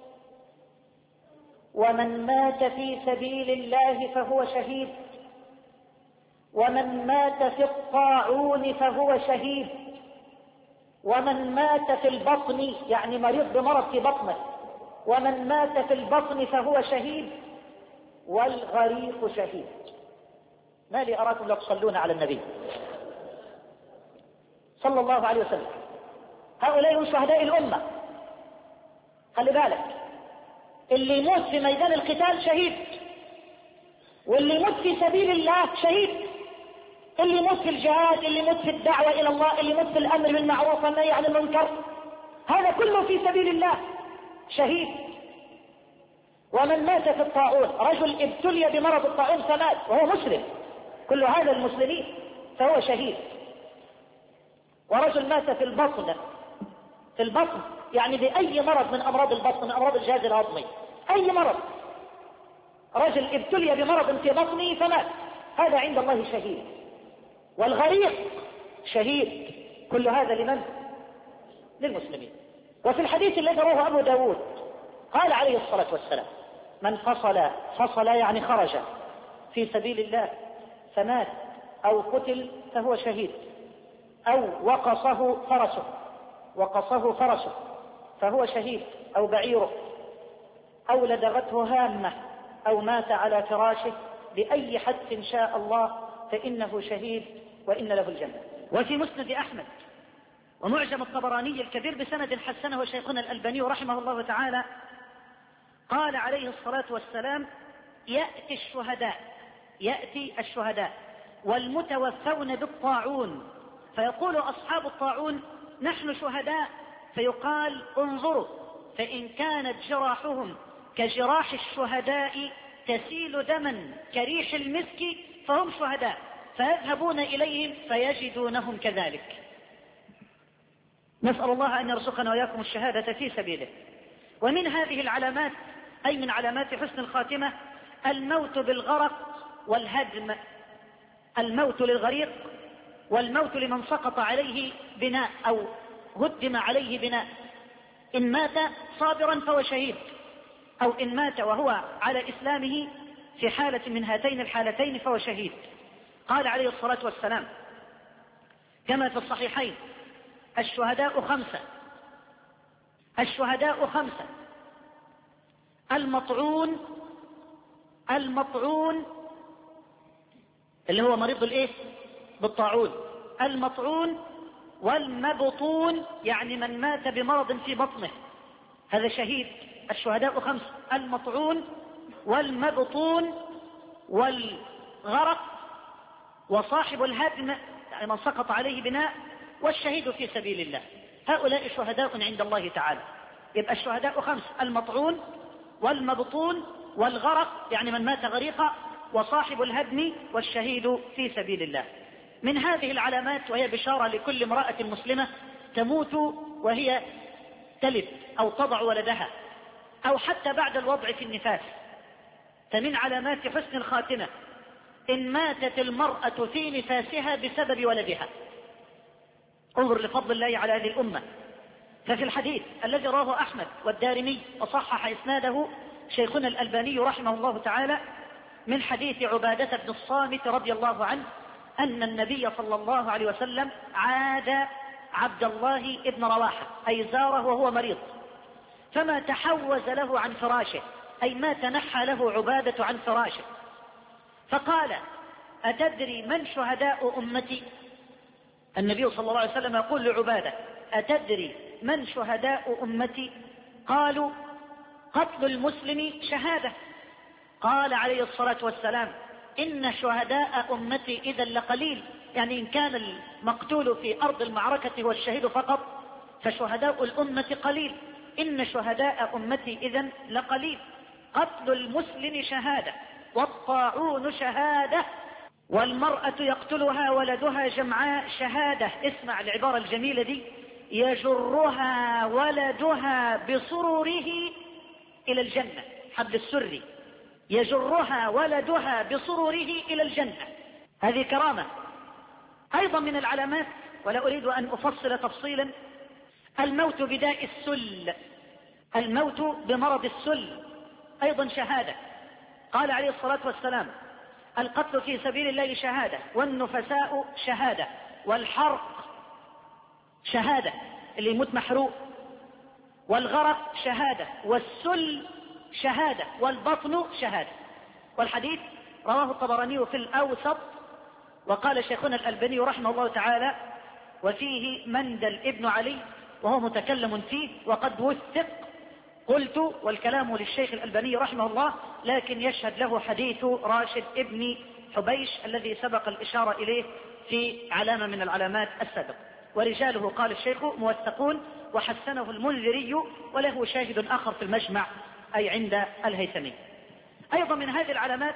ومن مات في سبيل الله فهو شهيد، ومن مات في الطاعون فهو شهيد، ومن مات في البطن يعني مريض بمرض في بطنه، ومن مات في البطن فهو شهيد، والغريق شهيد. ما لي أراكم لا تصلون على النبي صلى الله عليه وسلم. هؤلاء هم شهداء الأمة. خلي بالك، اللي يموت في ميدان القتال شهيد، واللي يموت في سبيل الله شهيد، اللي يموت في الجهاد، اللي يموت في الدعوة إلى الله، اللي يموت في الأمر بالمعروف والنهي عن المنكر، هذا كله في سبيل الله شهيد. ومن مات في الطاعون، رجل ابتلي بمرض الطاعون فمات وهو مسلم، كل هذا المسلمين، فهو شهيد. ورجل مات في البطن يعني بأي مرض من أمراض البطن، من أمراض الجهاز الهضمي، أي مرض، رجل ابتلي بمرض في بطنه فمات، هذا عند الله شهيد. والغريق شهيد. كل هذا لمن؟ للمسلمين. وفي الحديث الذي رواه أبو داود قال عليه الصلاة والسلام: من فصل يعني خرج في سبيل الله فمات أو قتل فهو شهيد، أو وقصه فرسه فهو شهيد، أو بعيره، أو لدغته هامة، أو مات على فراشه، بأي حد شاء الله فإنه شهيد وإن له الجنة. وفي مسند أحمد ومعجم الطبراني الكبير بسند حسنه شيخنا الألباني رحمه الله تعالى قال عليه الصلاة والسلام: يأتي الشهداء والمتوفون بالطاعون، فيقول أصحاب الطاعون: نحن شهداء، فيقال: انظروا، فإن كانت جراحهم كجراح الشهداء تسيل دما كريح المسك فهم شهداء، فيذهبون إليهم فيجدونهم كذلك. نسأل الله أن يرزقنا وإياكم الشهادة في سبيله. ومن هذه العلامات، أي من علامات حسن الخاتمة، الموت بالغرق والهدم. الموت للغريق، والموت لمن سقط عليه بناء أو هدم عليه بناء. إن مات صابرا فهو شهيد، أو إن مات وهو على إسلامه في حالة من هاتين الحالتين فهو شهيد. قال عليه الصلاة والسلام كما في الصحيحين: الشهداء خمسة: المطعون اللي هو مريض بالطاعون، المطعون، والمبطون يعني من مات بمرض في بطنه، هذا شهيد. الشهداء 5: المطعون والمبطون والغرق وصاحب الهدم يعني من سقط عليه بناء، والشهيد في سبيل الله. هؤلاء شهداء عند الله تعالى. يبقى الشهداء 5: المطعون والمبطون والغرق يعني من مات غريقا، وصاحب الهدم، والشهيد في سبيل الله. من هذه العلامات، وهي بشارة لكل امرأة مسلمة تموت وهي تلد أو تضع ولدها، أو حتى بعد الوضع في النفاس، فمن علامات حسن الخاتمة إن ماتت المرأة في نفاسها بسبب ولدها. انظر لفضل الله على هذه الأمة. ففي الحديث الذي رواه أحمد والدارمي وصحح إسناده شيخنا الألباني رحمه الله تعالى من حديث عبادة بن الصامت رضي الله عنه أن النبي صلى الله عليه وسلم عاد عبد الله ابن رواحة، أي زاره وهو مريض، فما تحوز له عن فراشه، أي ما تنحى له عبادة عن فراشه، فقال: أتدري من شهداء أمتي؟ النبي صلى الله عليه وسلم يقول لعبادة: أتدري من شهداء أمتي؟ قالوا: قتل المسلم شهادة. قال عليه الصلاة والسلام: إن شهداء أمتي إذا لقليل، يعني إن كان المقتول في أرض المعركة هو الشهيد فقط فشهداء الأمة قليل، إن شهداء أمتي إذا لقليل. قتل المسلم شهادة، والطاعون شهادة، والمرأة يقتلها ولدها جمعاء شهادة. اسمع العبارة الجميلة دي: يجرها ولدها بسروره إلى الجنة، حبل السري، يجرها ولدها بسروره إلى الجنة. هذه كرامة. أيضا من العلامات، ولا أريد أن أفصل تفصيلا، الموت بداء السل، الموت بمرض السل أيضا شهادة. قال عليه الصلاة والسلام: القتل في سبيل الله شهادة، والنفساء شهادة، والحرق شهادة اللي يموت محروق، والغرق شهادة، والسل شهادة، والبطن شهادة. والحديث رواه الطبراني في الأوسط، وقال شيخنا الألباني رحمه الله تعالى: وفيه مندل ابن علي وهو متكلم فيه وقد وثق. قلت: والكلام للشيخ الألباني رحمه الله، لكن يشهد له حديث راشد ابن حبيش الذي سبق الإشارة إليه في علامة من العلامات السابقة. ورجاله قال الشيخ موثقون، وحسنه المنذري، وله شاهد آخر في المجمع أي عند الهيثمي. أيضا من هذه العلامات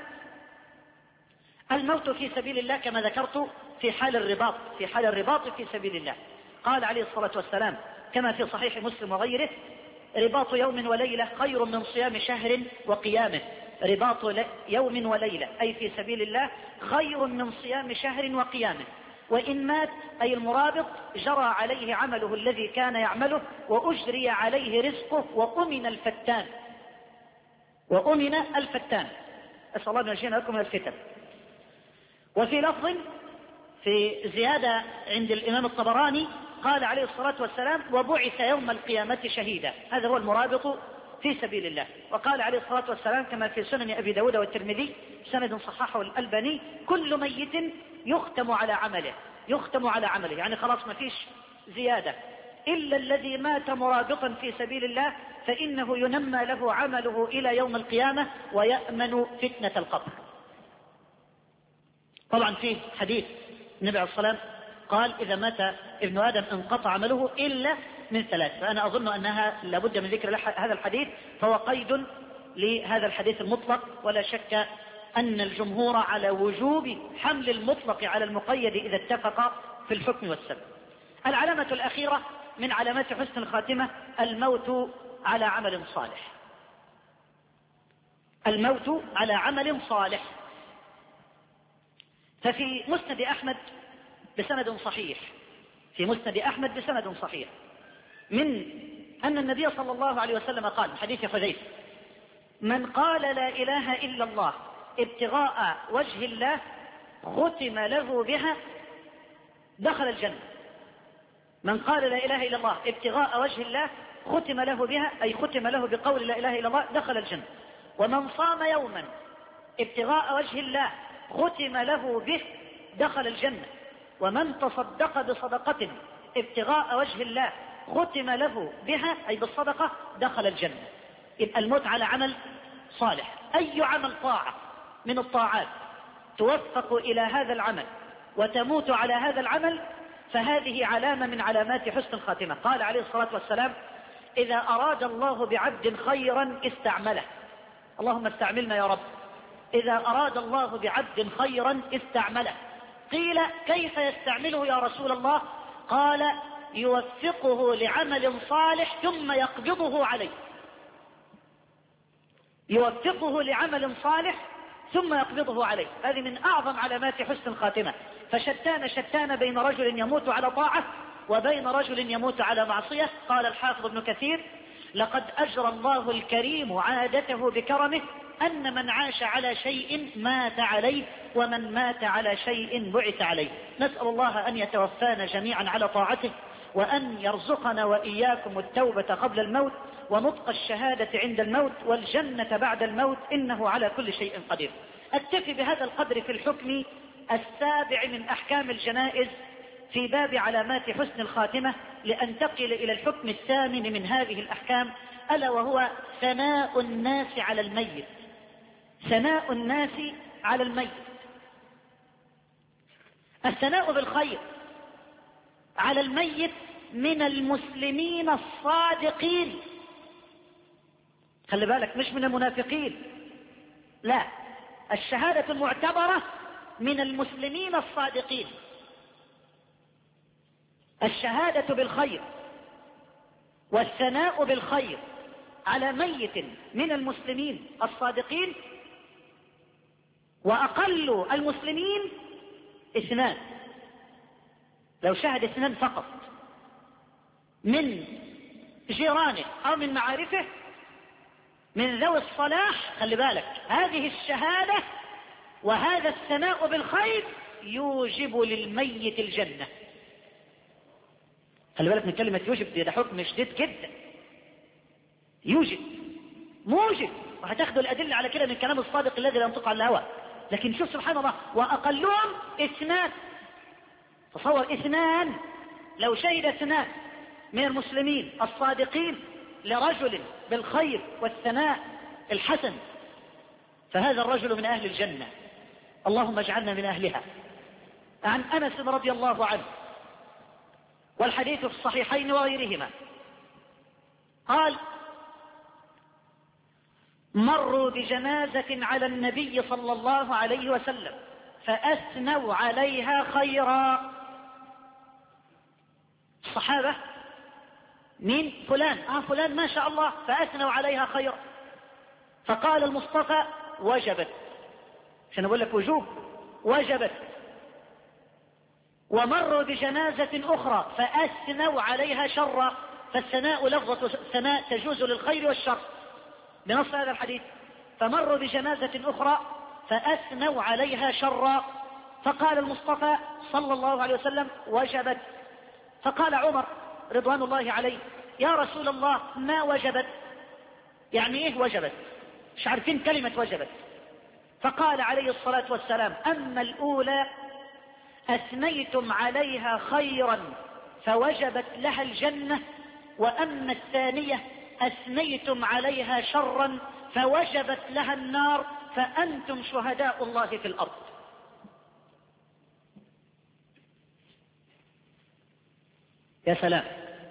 الموت في سبيل الله كما ذكرت في حال الرباط في سبيل الله. قال عليه الصلاة والسلام كما في صحيح مسلم وغيره: رباط يوم وليلة خير من صيام شهر وقيامه. رباط يوم وليلة أي في سبيل الله خير من صيام شهر وقيامه. وإن مات أي المرابط جرى عليه عمله الذي كان يعمله وأجري عليه رزقه وأمن الفتان. أسأل الله أن يجعلنا لكم من الفتن. وفي لفظ في زيادة عند الإمام الطبراني قال عليه الصلاة والسلام: وبعث يوم القيامة شهيدا. هذا هو المرابط في سبيل الله. وقال عليه الصلاة والسلام كما في سنن أبي داود والترمذي سند صححه الألباني: كل ميت يختم على عمله، يعني خلاص ما فيش زيادة، إلا الذي مات مرابطا في سبيل الله فإنه ينمى له عمله إلى يوم القيامة ويأمن فتنة القبر. طبعا فيه حديث النبي عليه الصلاة والسلام قال: إذا مات ابن آدم انقطع عمله إلا من ثلاث. فأنا أظن أنها لابد من ذكر هذا الحديث، فهو قيد لهذا الحديث المطلق، ولا شك أن الجمهور على وجوب حمل المطلق على المقيد إذا اتفق في الحكم والسبب. العلامة الأخيرة من علامات حسن الخاتمة الموت على عمل صالح. ففي مسند أحمد بسند صحيح من أن النبي صلى الله عليه وسلم قال في حديث حذيفة: من قال لا إله إلا الله ابتغاء وجه الله ختم له بها دخل الجنة. من قال لا إله إلا الله ابتغاء وجه الله ختم له بها أي ختم له بقول لا إله إلا الله دخل الجنة. ومن صام يوما ابتغاء وجه الله ختم له به دخل الجنة. ومن تصدق بصدقة ابتغاء وجه الله ختم له بها أي بالصدقة دخل الجنة. يبقى الموت على عمل صالح. أي عمل طاعة من الطاعات توفق إلى هذا العمل وتموت على هذا العمل فهذه علامة من علامات حسن الخاتمة. قال عليه الصلاة والسلام: إذا أراد الله بعبد خيرا استعمله. اللهم استعملنا يا رب. إذا أراد الله بعبد خيرا استعمله. قيل: كيف يستعمله يا رسول الله؟ قال: يوفقه لعمل صالح ثم يقبضه عليه. هذه من أعظم علامات حسن الخاتمة. فشتان بين رجل يموت على طاعة وبين رجل يموت على معصية. قال الحافظ ابن كثير: لقد أجرى الله الكريم عادته بكرمه أن من عاش على شيء مات عليه ومن مات على شيء بعث عليه. نسأل الله أن يتوفانا جميعا على طاعته وأن يرزقنا وإياكم التوبة قبل الموت ونطق الشهادة عند الموت والجنة بعد الموت، إنه على كل شيء قدير. أكتفي بهذا القدر في الحكم السابع من أحكام الجنائز في باب علامات حسن الخاتمة، لأنتقل إلى الحكم الثامن من هذه الأحكام، ألا وهو ثناء الناس على الميت. الثناء بالخير على الميت من المسلمين الصادقين. خلي بالك، مش من المنافقين، لا، الشهادة المعتبرة من المسلمين الصادقين. الشهادة بالخير والثناء بالخير على ميت من المسلمين الصادقين، وأقل المسلمين 2. لو شهد 2 فقط من جيرانه أو من معارفه من ذوي الصلاح، خلي بالك، هذه الشهادة وهذا الثناء بالخير يوجب للميت الجنة. خلي بالك من كلمة يوجب، ده حكم شديد جدا. يوجب، موجب، وهتاخدوا الأدلة على كده من كلام الصادق الذي لا ينطق عن الهوى. لكن شوف سبحان الله، وأقلهم 2. تصور 2 لو شهد 2 من المسلمين الصادقين لرجل بالخير والثناء الحسن، فهذا الرجل من أهل الجنة. اللهم اجعلنا من أهلها. عن أنس رضي الله عنه، والحديث في الصحيحين وغيرهما، قال: مروا بجنازة على النبي صلى الله عليه وسلم فأثنوا عليها خيرا. الصحابة مين؟ فلان، فلان ما شاء الله، فأثنوا عليها خيرا. فقال المصطفى وجبت، عشان أقول لك وجوب، وجبت. ومروا بجنازة أخرى فأثنوا عليها شرا، فالثناء لفظة الثناء تجوز للخير والشر بنص هذا الحديث. فمروا بجنازة أخرى فأثنوا عليها شرا، فقال المصطفى صلى الله عليه وسلم وجبت. فقال عمر رضوان الله عليه يا رسول الله ما وجبت؟ يعني ايه وجبت؟ مش عارفين كلمة وجبت. فقال عليه الصلاة والسلام أما الأولى أثنيتم عليها خيرا فوجبت لها الجنة، وأما الثانية أثنيتم عليها شرا فوجبت لها النار، فأنتم شهداء الله في الأرض. يا سلام.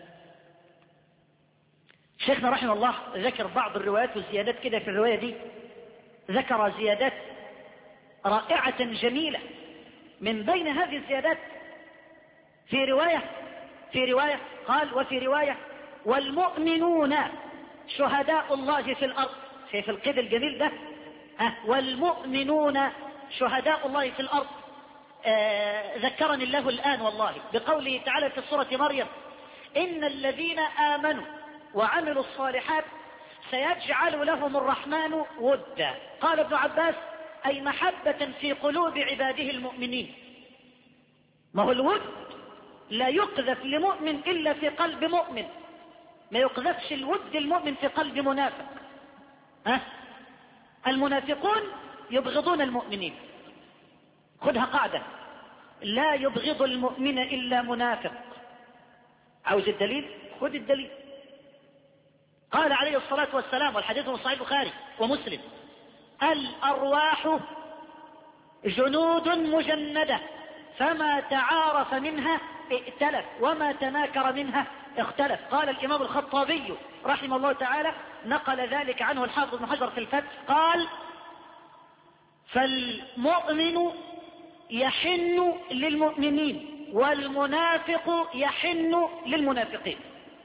شيخنا رحمه الله ذكر بعض الروايات والزيادات كده في الرواية دي، ذكر زيادات رائعة جميلة. من بين هذه الزيادات في رواية قال وفي رواية والمؤمنون شهداء الله في الأرض. في القيد الجميل ده والمؤمنون شهداء الله في الأرض. ذكرني الله الآن والله بقوله تعالى في سورة مريم إن الذين آمنوا وعملوا الصالحات سيجعل لهم الرحمن ودا. قال ابن عباس أي محبة في قلوب عباده المؤمنين. ما هو الود لا يقذف لمؤمن إلا في قلب مؤمن، ما يقذفش الود المؤمن في قلب منافق. المنافقون يبغضون المؤمنين. خذها قاعدة، لا يبغض المؤمن إلا منافق. عاوز الدليل؟ خذ الدليل. قال عليه الصلاة والسلام والحديث من صحيح البخاري ومسلم الأرواح جنود مجندة فما تعارف منها ائتلف وما تناكر منها اختلف. قال الإمام الخطابي رحمه الله تعالى نقل ذلك عنه الحافظ بن حجر في الفتح قال فالمؤمن يحن للمؤمنين والمنافق يحن للمنافقين.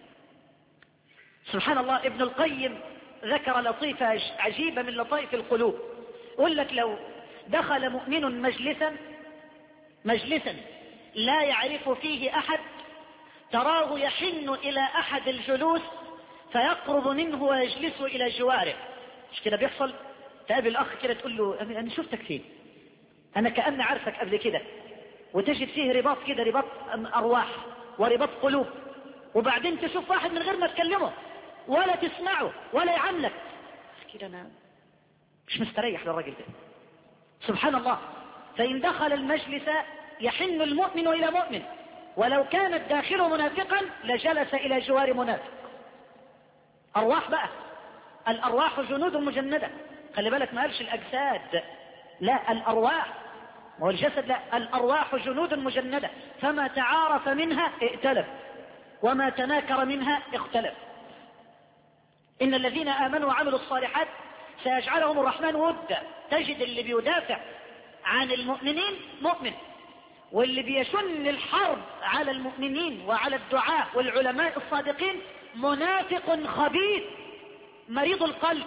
سبحان الله. ابن القيم ذكر لطيفة عجيبة من لطائف القلوب. يقول لك لو دخل مؤمن مجلسا لا يعرف فيه أحد تراه يحن إلى أحد الجلوس فيقرب منه ويجلس إلى جواره. مش كده بيحصل؟ تقابل الأخ كده تقول له أنا شفتك فين، أنا كأني عارفك قبل كده، وتجد فيه رباط كده، رباط أرواح ورباط قلوب. وبعدين تشوف واحد من غير ما تكلمه ولا تسمعه ولا يعاملك كده، أنا مش مستريح للراجل ده. سبحان الله. فإن دخل المجلس يحن المؤمن إلى مؤمن، ولو كان الداخل منافقا لجلس إلى جوار منافق. أرواح بقى، الأرواح جنود مجندة. خلي بالك ما قالش الأجساد، لا الأرواح، هو الجسد لا، الأرواح جنود مجندة فما تعارف منها ائتلف وما تناكر منها اختلف. إن الذين آمنوا وعملوا الصالحات سيجعلهم الرحمن ودا. تجد اللي بيدافع عن المؤمنين مؤمن، واللي بيشن الحرب على المؤمنين وعلى الدعاة والعلماء الصادقين منافق خبيث مريض القلب.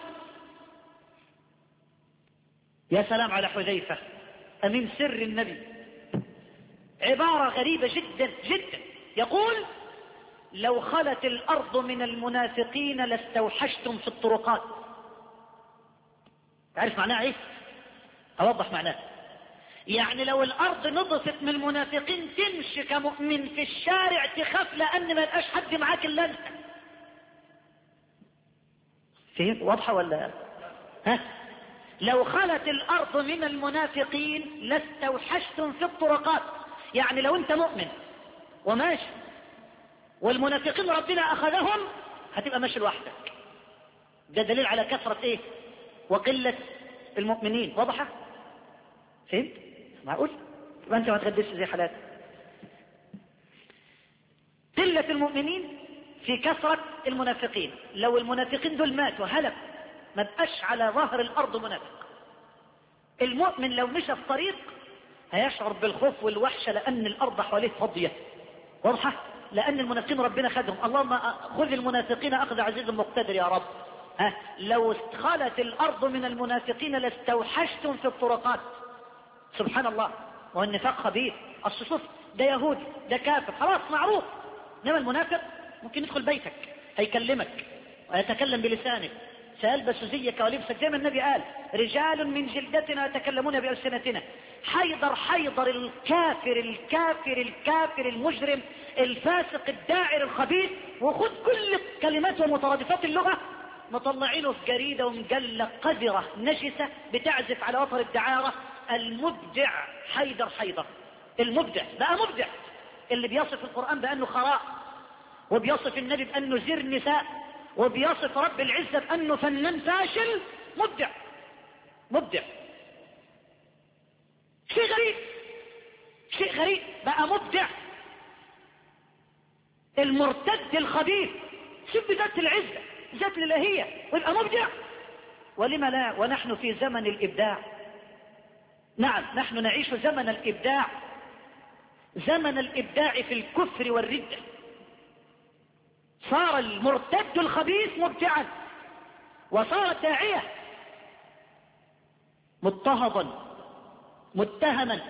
يا سلام على حذيفة أمين سر النبي، عبارة غريبة جدا جدا. يقول لو خلت الأرض من المنافقين لاستوحشتم في الطرقات. تعرف معناه ايه؟ أوضح معناه. يعني لو الأرض نضفت من المنافقين تمشي كمؤمن في الشارع تخاف لأن ما يبقاش حد معاك إلا أنت. فهم؟ واضحة ولا؟ لو خلت الأرض من المنافقين لاستوحشتم في الطرقات. يعني لو أنت مؤمن وماشي والمنافقين ربنا أخذهم هتبقى ماشي لوحدك. ده دليل على كثرة ايه؟ وقلة المؤمنين. واضحة؟ فهمت؟ معقول؟ يبقى انت ما تغدرش زي حالات. قلة المؤمنين في كثرة المنافقين. لو المنافقين دول ماتوا هلك ما بقاش على ظهر الأرض منافق. المؤمن لو مشى في طريق هيشعر بالخوف والوحشة لأن الأرض حواليه فاضية، واضحة، لأن المنافقين ربنا خدهم. اللهم خذ المنافقين أخذ عزيز مقتدر يا رب. لو خلت الأرض من المنافقين لاستوحشتم في الطرقات. سبحان الله. والنفاق خبيث. أصل شوف، ده يهودي ده كافر خلاص معروف، إنما المنافق ممكن يدخل بيتك هيكلمك ويتكلم بلسانك، سيلبس زيك ولبسك زي ما النبي قال: رجال من جلدتنا يتكلمون بألسنتنا. حيدر الكافر الكافر الكافر المجرم الفاسق الداعر الخبيث، وخذ كل كلماته ومترادفات اللغة مطلعينه في جريدة ومجلة قذرة نجسة بتعزف على وتر الدعارة. المبدع حيدر المبدع بقى مبدع، اللي بيصف القرآن بأنه خراء، وبيصف النبي بأنه زر نساء، وبيصف رب العزة بأنه فنان فاشل. مبدع. شيء غريب بقى مبدع. المرتد الخبيث شوف ذات العزة ذات الإلهية ويبقى مبدع. ولم لا؟ ونحن في زمن الإبداع. نعم، نحن نعيش زمن الإبداع، زمن الإبداع في الكفر والردة. صار المرتد الخبيث مبدعا، وصار الداعية مضطهدا متهما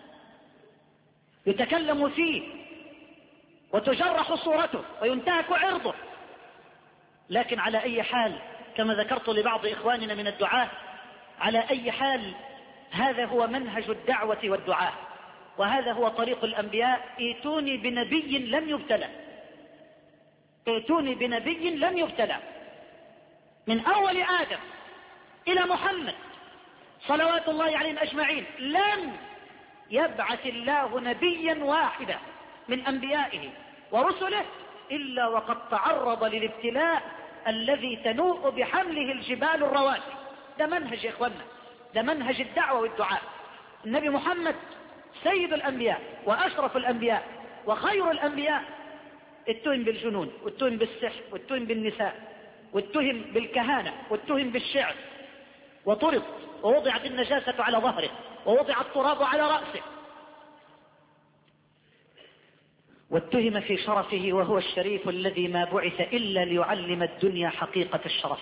يتكلم فيه وتجرح صورته وينتهك عرضه. لكن على أي حال، كما ذكرت لبعض إخواننا من الدعاة، على أي حال هذا هو منهج الدعوة والدعاء، وهذا هو طريق الأنبياء. ائتوني بنبي لم يبتلى، ائتوني بنبي لم يبتلى. من أول آدم إلى محمد صلوات الله عليهم أجمعين لم يبعث الله نبيا واحدا من أنبيائه ورسله إلا وقد تعرض للابتلاء الذي تنوء بحمله الجبال الرواسي. ده منهج يا إخوانا، ده منهج الدعوة والدعاء. النبي محمد سيد الأنبياء وأشرف الأنبياء وخير الأنبياء، اتهم بالجنون، واتهم بالسحر، واتهم بالنساء، واتهم بالكهانة، واتهم بالشعر، وطرد، ووضعت النجاسة على ظهره، ووضع التراب على رأسه، واتهم في شرفه وهو الشريف الذي ما بعث إلا ليعلم الدنيا حقيقة الشرف،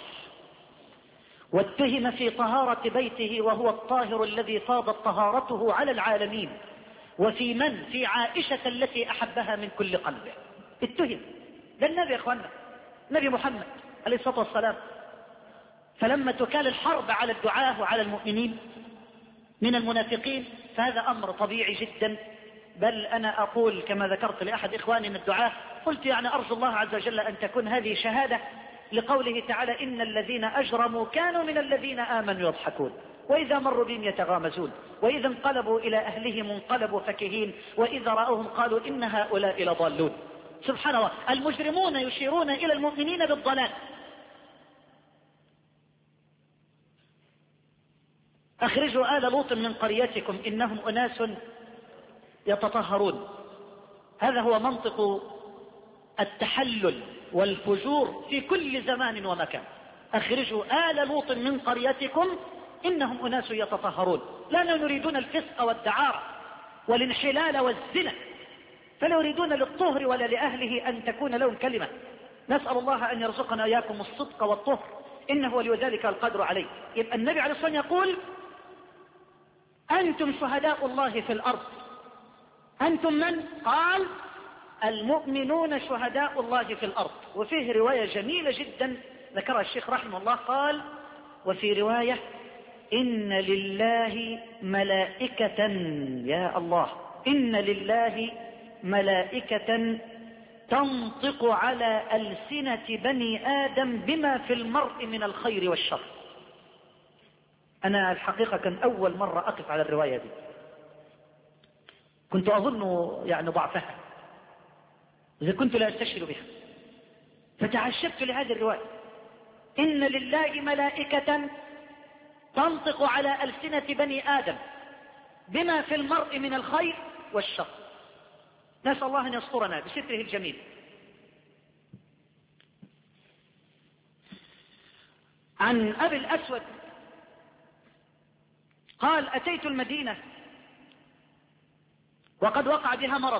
واتهم في طهارة بيته وهو الطاهر الذي فاضت طهارته على العالمين، وفي من؟ في عائشة التي أحبها من كل قلبه. اتهم. ده النبي يا اخوانا، نبي محمد عليه الصلاة والسلام. فلما تكال الحرب على الدعاة وعلى المؤمنين من المنافقين فهذا أمر طبيعي جدا. بل أنا أقول كما ذكرت لأحد إخواني من الدعاة، قلت يعني أرجو الله عز وجل أن تكون هذه شهادة لقوله تعالى: إن الذين أجرموا كانوا من الذين آمنوا يضحكون وإذا مروا بهم يتغامزون وإذا انقلبوا إلى أهلهم انقلبوا فكهين وإذا رأوهم قالوا إن هؤلاء لضالون. سبحان الله، المجرمون يشيرون إلى المؤمنين بالضلال. أخرجوا آل لوط من قريتكم إنهم أناس يتطهرون. هذا هو منطق التحلل والفجور في كل زمان ومكان. أخرجوا آل لوط من قريتكم إنهم أناس يتطهرون. لا يريدون الفسق والدعارة والانحلال والزنا، فلا يريدون للطهر ولا لأهله أن تكون لهم كلمة. نسأل الله أن يرزقنا إياكم الصدق والطهر، إنه ولي ذلك القدر عليه. يبقى النبي عليه الصلاة والسلام يقول: أنتم شهداء الله في الأرض. أنتم من؟ قال: المؤمنون شهداء الله في الأرض. وفيه رواية جميلة جدا ذكرها الشيخ رحمه الله، قال: وفي رواية: إن لله ملائكة، يا الله، إن لله ملائكة تنطق على ألسنة بني آدم بما في المرء من الخير والشر. أنا الحقيقة كان أول مرة أقف على الرواية دي، كنت أظن يعني ضعفها إذا كنت لا أستشعر بها، فتعجبت لهذه الرواية: إن لله ملائكة تنطق على ألسنة بني آدم بما في المرء من الخير والشر. نسأل الله أن يسترنا بستره الجميل. عن أبي الأسود قال: أتيت المدينة وقد وقع بها مرض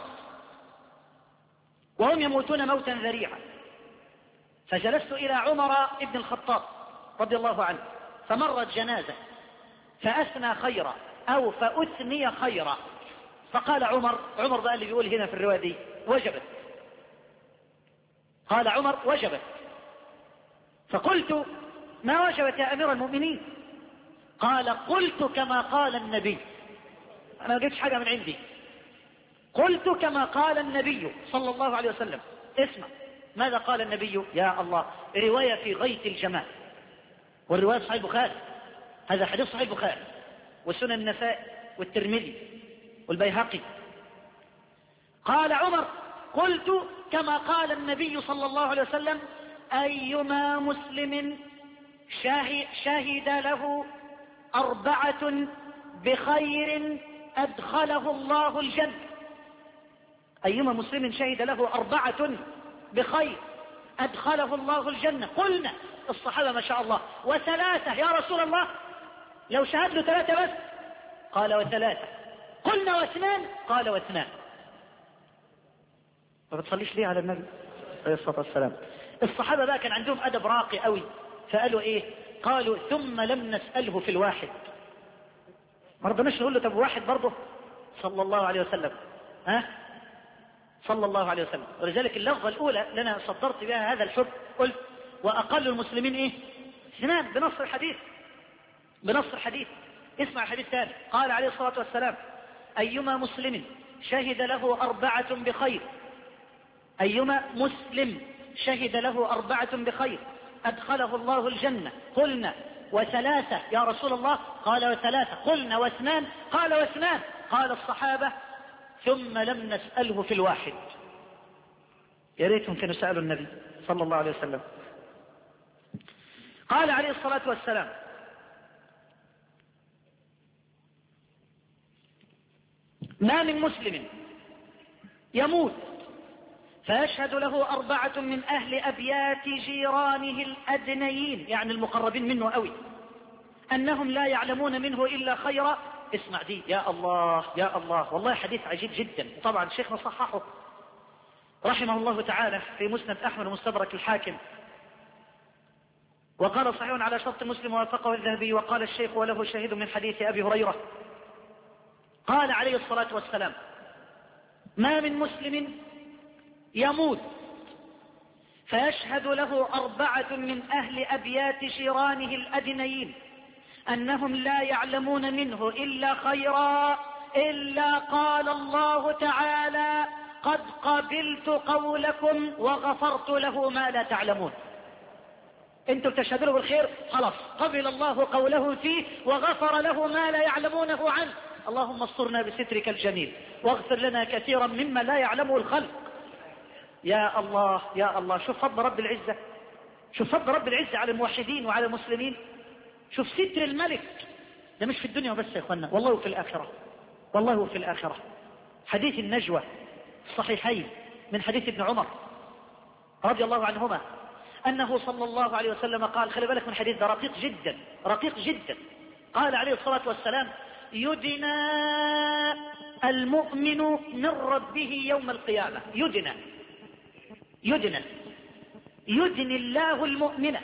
وهم يموتون موتا ذريعا، فجلست إلى عمر بن الخطاب رضي الله عنه، فمرت جنازة فأثنى خيرا أو فأثني خيرا، فقال عمر بقى اللي بيقول هنا في الرواية دي: وجبت. قال عمر: وجبت. فقلت: ما وجبت يا أمير المؤمنين؟ قال: قلت كما قال النبي. أنا ما جبتش حاجة من عندي، قلت كما قال النبي صلى الله عليه وسلم. اسمع ماذا قال النبي. يا الله، رواية في غاية الجمال، والرواية صحيح البخاري، هذا حديث صحيح البخاري وسنن النسائي والترمذي والبيهقي. قال عمر: قلت كما قال النبي صلى الله عليه وسلم: أيما مسلم شهد له 4 بخير أدخله الله الجنة. أيما مسلم شهد له 4 بخير أدخله الله الجنة. قلنا الصحابة ما شاء الله: و3 يا رسول الله، لو شهد له 3 بس؟ قال: و3. قلنا: و2؟ قال: و2. ما بتصليش ليه على النبي عليه الصلاة والسلام؟ الصحابة بقى كان عندهم أدب راقي قوي، فقالوا إيه؟ قالوا: ثم لم نسأله في الواحد. ما رضناش نقول له طب واحد برضه صلى الله عليه وسلم، صلى الله عليه وسلم. ولذلك اللفظة الأولى لنا صدرت بها هذا الحب، قلت: وأقل المسلمين إيه؟ 2، بنص الحديث، بنص الحديث. اسمع الحديث ثاني. قال عليه الصلاة والسلام: أيما مسلم شهد له 4 بخير، أيما مسلم شهد له 4 بخير أدخله الله الجنة. قلنا: و3 يا رسول الله؟ قال: و3. قلنا: و2؟ قال: و2. قال الصحابة: ثم لم نسأله في الواحد. يا ريتهم كانوا سألوا النبي صلى الله عليه وسلم. قال عليه الصلاة والسلام: ما من مسلم يموت فيشهد له 4 من أهل أبيات جيرانه الأدنيين، يعني المقربين منه قوي، أنهم لا يعلمون منه إلا خيرا. اسمع دي، يا الله يا الله، والله حديث عجيب جدا. طبعا شيخنا صححه رحمه الله تعالى في مسند أحمد ومستدرك الحاكم، وقال: صحيح على شرط مسلم ووافقه الذهبي. وقال الشيخ: وله شاهد من حديث أبي هريرة. قال عليه الصلاة والسلام: ما من مسلم يموت فيشهد له 4 من أهل أبيات جيرانه الأدنيين أنهم لا يعلمون منه إلا خيرا إلا قال الله تعالى: قد قبلت قولكم وغفرت له ما لا تعلمون. انتم تشهدوا له بالخير، خلاص قبل الله قوله فيه وغفر له ما لا يعلمونه عنه. اللهم استرنا بسترك الجميل واغفر لنا كثيرا مما لا يعلمه الخلق. يا الله يا الله، شوف فضل رب العزة، شوف فضل رب العزة على الموحدين وعلى المسلمين. شوف ستر الملك، ده مش في الدنيا بس يا اخوانا، والله في الآخرة، والله في الآخرة. حديث النجوى الصحيحين من حديث ابن عمر رضي الله عنهما أنه صلى الله عليه وسلم قال، خلي بالك من الحديث ده رقيق جدا، رقيق جدا. قال عليه الصلاة والسلام: يدنى المؤمن من ربه يوم القيامة. يدنى يدني الله المؤمن،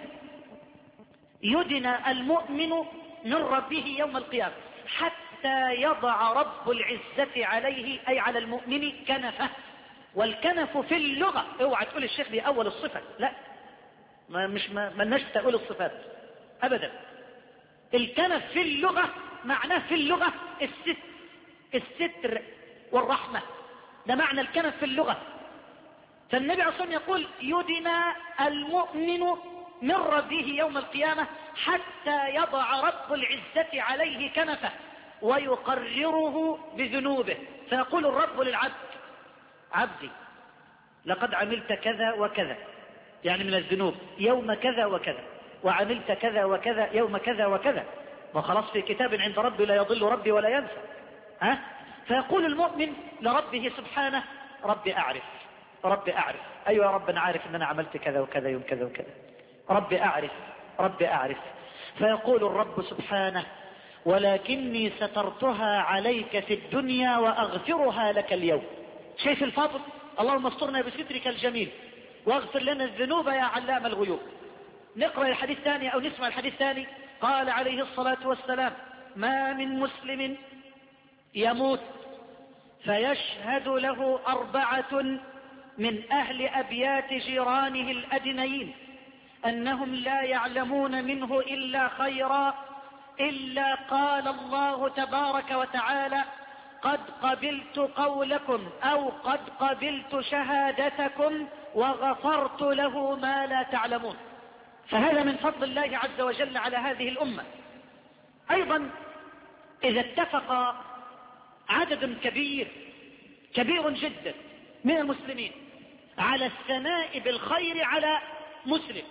يدنى المؤمن من ربه يوم القيامة حتى يضع رب العزة عليه، أي على المؤمن، كنفه. والكنف في اللغة، اوعى تقول الشيخ دي أول الصفة، لا، ما لناش تقول الصفات أبدا. الكنف في اللغة معناه في اللغة الستر والرحمة، ده معنى الكنف في اللغة. فالنبي عليه الصلاة والسلام يقول: يدنى المؤمن من ربه يوم القيامة حتى يضع رب العزة عليه كنفه ويقرره بذنوبه، فيقول الرب للعبد: عبدي لقد عملت كذا وكذا، يعني من الذنوب، يوم كذا وكذا، وعملت كذا وكذا يوم كذا وكذا، وخلاص في كتاب عند ربي لا يضل ربي ولا ينسى. فيقول المؤمن لربه سبحانه: ربي أعرف، ربي أعرف، أيوة يا رب أنا عارف أن أنا عملت كذا وكذا يوم كذا وكذا، ربي أعرف رب أعرف. فيقول الرب سبحانه ولكني سترتها عليك في الدنيا وأغفرها لك اليوم. شايف الفضل؟ اللهم استرنا بسترك الجميل واغفر لنا الذنوب يا علام الغيوب. نقرأ الحديث الثاني أو نسمع الحديث الثاني. قال عليه الصلاة والسلام ما من مسلم يموت فيشهد له 4 من أهل أبيات جيرانه الأدنيين أنهم لا يعلمون منه إلا خيرا إلا قال الله تبارك وتعالى قد قبلت قولكم أو قد قبلت شهادتكم وغفرت له ما لا تعلمون. فهذا من فضل الله عز وجل على هذه الأمة. أيضا إذا اتفق عدد كبير جدا من المسلمين على الثناء بالخير على مسلم،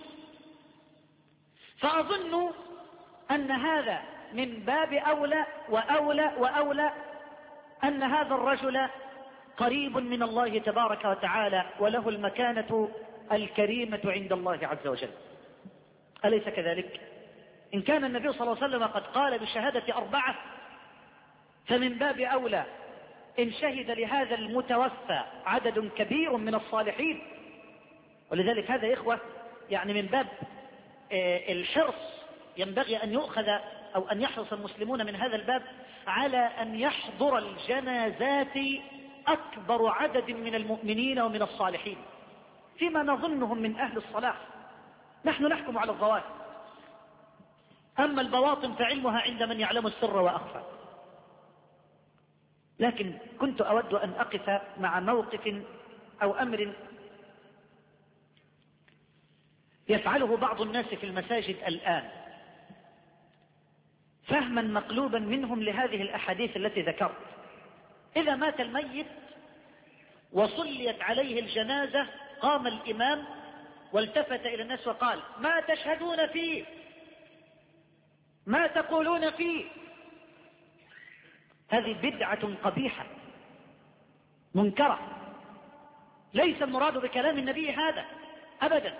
فأظن أن هذا من باب أولى وأولى أن هذا الرجل قريب من الله تبارك وتعالى وله المكانة الكريمة عند الله عز وجل. أليس كذلك؟ إن كان النبي صلى الله عليه وسلم قد قال بشهادة 4 فمن باب أولى إن شهد لهذا المتوفى عدد كبير من الصالحين. ولذلك هذا يا إخوة يعني من باب الحرص ينبغي أن يؤخذ أو أن يحرص المسلمون من هذا الباب على أن يحضر الجنازات أكبر عدد من المؤمنين ومن الصالحين فيما نظنهم من أهل الصلاح. نحن نحكم على الظواهر، أما البواطن فعلمها عند من يعلم السر وأخفى. لكن كنت أود أن أقف مع موقف أو أمر يفعله بعض الناس في المساجد الآن فهما مقلوبا منهم لهذه الأحاديث التي ذكرت. إذا مات الميت وصليت عليه الجنازة قام الإمام والتفت إلى الناس وقال ما تشهدون فيه؟ ما تقولون فيه؟ هذه بدعة قبيحة منكرة. ليس المراد بكلام النبي هذا أبدا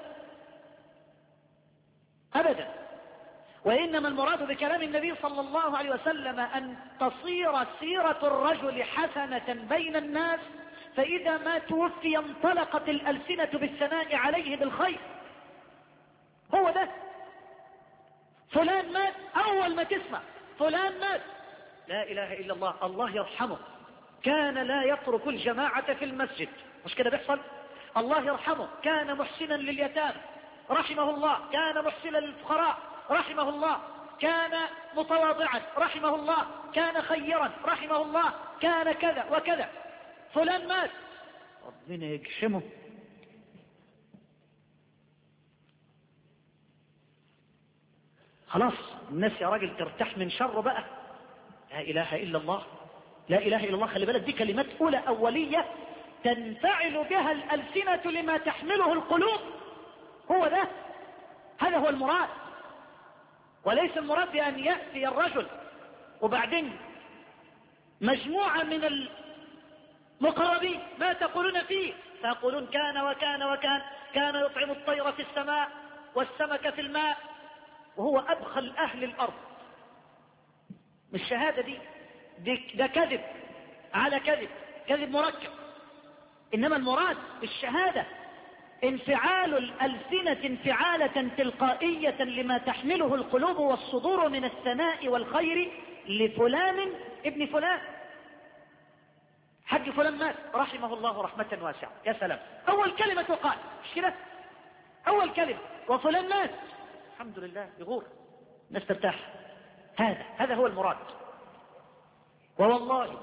أبدا، وإنما المراد بكلام النبي صلى الله عليه وسلم أن تصير سيرة الرجل حسنة بين الناس، فإذا ما توفي انطلقت الألسنة بالثناء عليه بالخير. هو ده. فلان مات، أول ما تسمع فلان مات لا إله إلا الله، الله يرحمه كان لا يترك الجماعة في المسجد، مش كده بيحصل؟ الله يرحمه كان محسنا لليتامى رحمه الله، كان محسنا للفقراء رحمه الله، كان متواضعا رحمه الله، كان خيرا رحمه الله، كان كذا وكذا. فلان مات ربنا يجحمه. خلاص الناس يا راجل ترتاح من شره بقى. لا إله إلا الله، لا إله إلا الله. خلي بالك دي كلمات أولى أولية تنفعل بها الألسنة لما تحمله القلوب. هو ده، هذا هو المراد، وليس المراد بأن يأتي الرجل وبعدين مجموعة من المقربين ما تقولون فيه؟ فيقولون كان وكان وكان، كان يطعم الطير في السماء والسمك في الماء، وهو أبخل أهل الأرض. الشهادة ده كذب على كذب، كذب مركب. إنما المراد بالشهادة انفعال الألسنة انفعالة تلقائية لما تحمله القلوب والصدور من الثناء والخير لفلان ابن فلان. حج فلان مات رحمه الله رحمة واسعة، يا سلام، أول كلمة تقال مش كده؟ أول كلمة. وفلان مات الحمد لله، يغور الناس ترتاح. هذا هو المراد. ووالله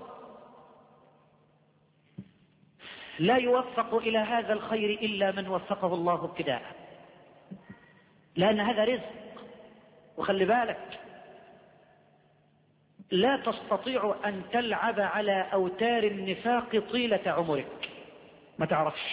لا يوفق إلى هذا الخير إلا من وفقه الله ابتداء، لأن هذا رزق. وخلي بالك لا تستطيع أن تلعب على أوتار النفاق طيلة عمرك، ما تعرفش.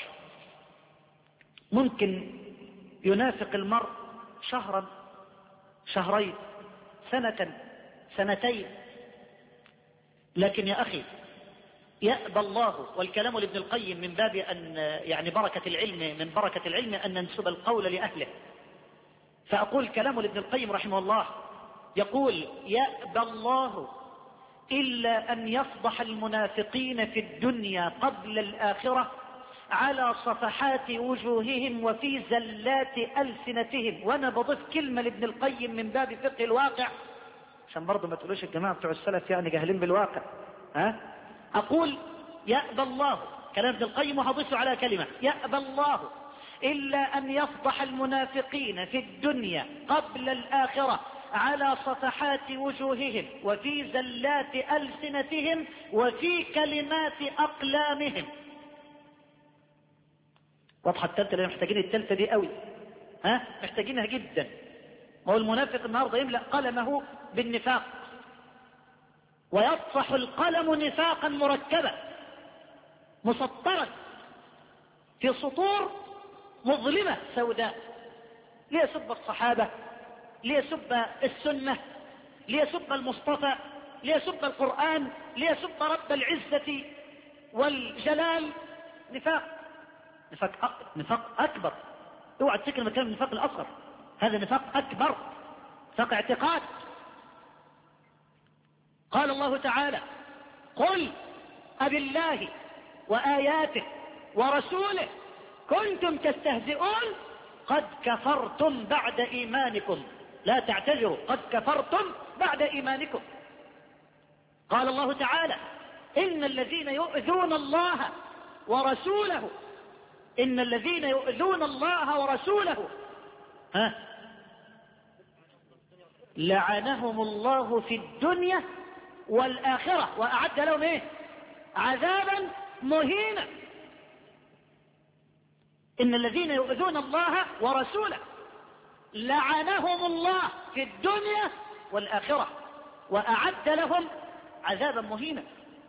ممكن ينافق المرء شهرا، شهرين، سنة، سنتين، لكن يا أخي يأبى الله، والكلام لابن القيم من باب أن يعني بركة العلم، من بركة العلم أن ننسب القول لأهله. فأقول كلام لابن القيم رحمه الله، يقول: يأبى الله إلا أن يفضح المنافقين في الدنيا قبل الآخرة على صفحات وجوههم وفي زلات ألسنتهم. وأنا بضيف كلمة لابن القيم من باب فقه الواقع عشان برضو ما تقولوش الجماعة بتوع السلف يعني جاهلين بالواقع. أقول: يأبى الله، كلام ابن القيم وهضيفه على كلمة: يأبى الله إلا أن يفضح المنافقين في الدنيا قبل الآخرة على صفحات وجوههم وفي زلات ألسنتهم وفي كلمات أقلامهم. واضحة التالتة؟ اللي محتاجين التالتة دي قوي، محتاجينها جدا. ما هو المنافق النهاردة يملأ قلمه بالنفاق، ويطفح القلم نفاقا مركبا مسطرا في سطور مظلمة سوداء، ليسب الصحابة، ليسب السنة، ليسب المصطفى، ليسب القرآن، ليسب رب العزة والجلال. نفاق أكبر. اوعى تفكر مكان النفاق الأصغر، هذا نفاق أكبر، نفاق اعتقاد. قال الله تعالى: قل أبالله وآياته ورسوله كنتم تستهزئون قد كفرتم بعد إيمانكم لا تعتذروا قد كفرتم بعد إيمانكم. قال الله تعالى: إن الذين يؤذون الله ورسوله، إن الذين يؤذون الله ورسوله لعنهم الله في الدنيا والآخرة وأعد لهم عذابا مهينا. إن الذين يؤذون الله ورسوله لعنهم الله في الدنيا والآخرة وأعد لهم عذابا مهينا.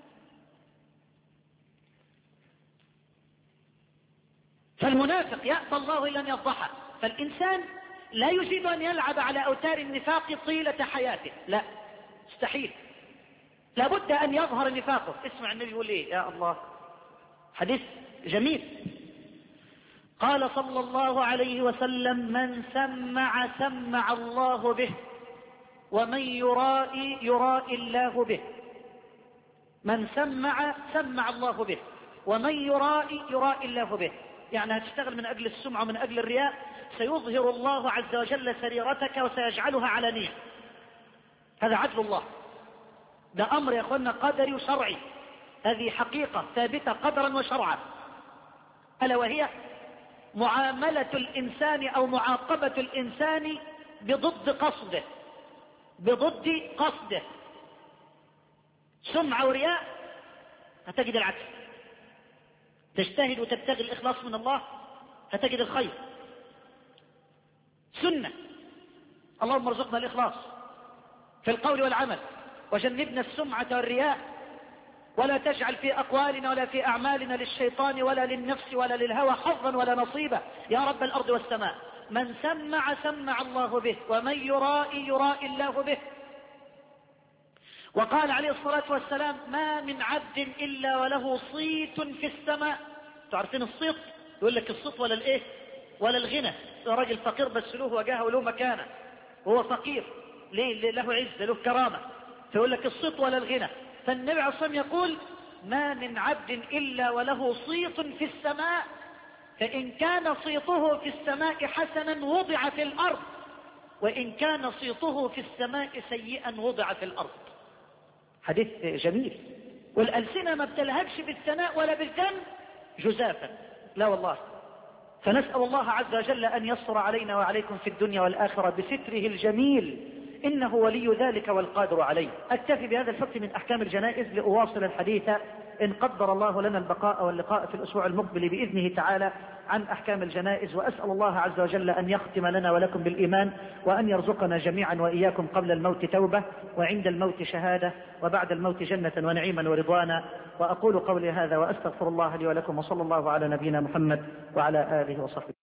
فالمنافق يأبى الله إلا أن يفضحه. فالإنسان لا يجيد أن يلعب على أوتار النفاق طيلة حياته، لا، مستحيل، لابد أن يظهر نفاقه. اسمع النبي يقول إيه يا الله، حديث جميل. قال صلى الله عليه وسلم: من سمع الله به، ومن يرائي الله به. من سمع الله به، ومن يرائي الله به. يعني هتشتغل من أجل السمعة ومن أجل الرياء، سيظهر الله عز وجل سريرتك وسيجعلها علانية. هذا عدل الله، ده أمر يا أخوانا قدري وشرعي، هذه حقيقة ثابتة قدرا وشرعا، ألا وهي معاملة الإنسان أو معاقبة الإنسان بضد قصده. سمعة ورياء هتجد العكس. تجتهد وتبتغي الإخلاص من الله هتجد الخير. سنة، اللهم ارزقنا الإخلاص في القول والعمل، وجنبنا السمعة والرياء، ولا تجعل في أقوالنا ولا في أعمالنا للشيطان ولا للنفس ولا للهوى حظا ولا نصيبا يا رب الأرض والسماء. من سمع الله به، ومن يرائي الله به. وقال عليه الصلاة والسلام: ما من عبد إلا وله صيت في السماء. تعرفين الصيت؟ يقول لك الصيت ولا الغنى. راجل فقير بس له وجاهه وله مكانة، وهو فقير ليه؟ له عزة، له كرامة، فيقول لك الصيت ولا الغنى. فالنبي عليه الصلاة والسلام يقول: ما من عبد إلا وله صيت في السماء، فإن كان صيته في السماء حسنا وضع في الأرض، وإن كان صيته في السماء سيئا وضع في الأرض. حديث جميل. والألسنة ما بتلهجش بالثناء ولا بالذم جزافا، لا والله. فنسأل الله عز وجل أن يسر علينا وعليكم في الدنيا والآخرة بستره الجميل، إنه ولي ذلك والقادر عليه. أكتفي بهذا الحكم من أحكام الجنائز لأواصل الحديث إن قدر الله لنا البقاء واللقاء في الأسبوع المقبل بإذنه تعالى عن أحكام الجنائز. وأسأل الله عز وجل أن يختم لنا ولكم بالإيمان، وأن يرزقنا جميعا وإياكم قبل الموت توبة، وعند الموت شهادة، وبعد الموت جنة ونعيما ورضوانا. وأقول قولي هذا وأستغفر الله لي ولكم، وصلى الله على نبينا محمد وعلى آله وصحبه.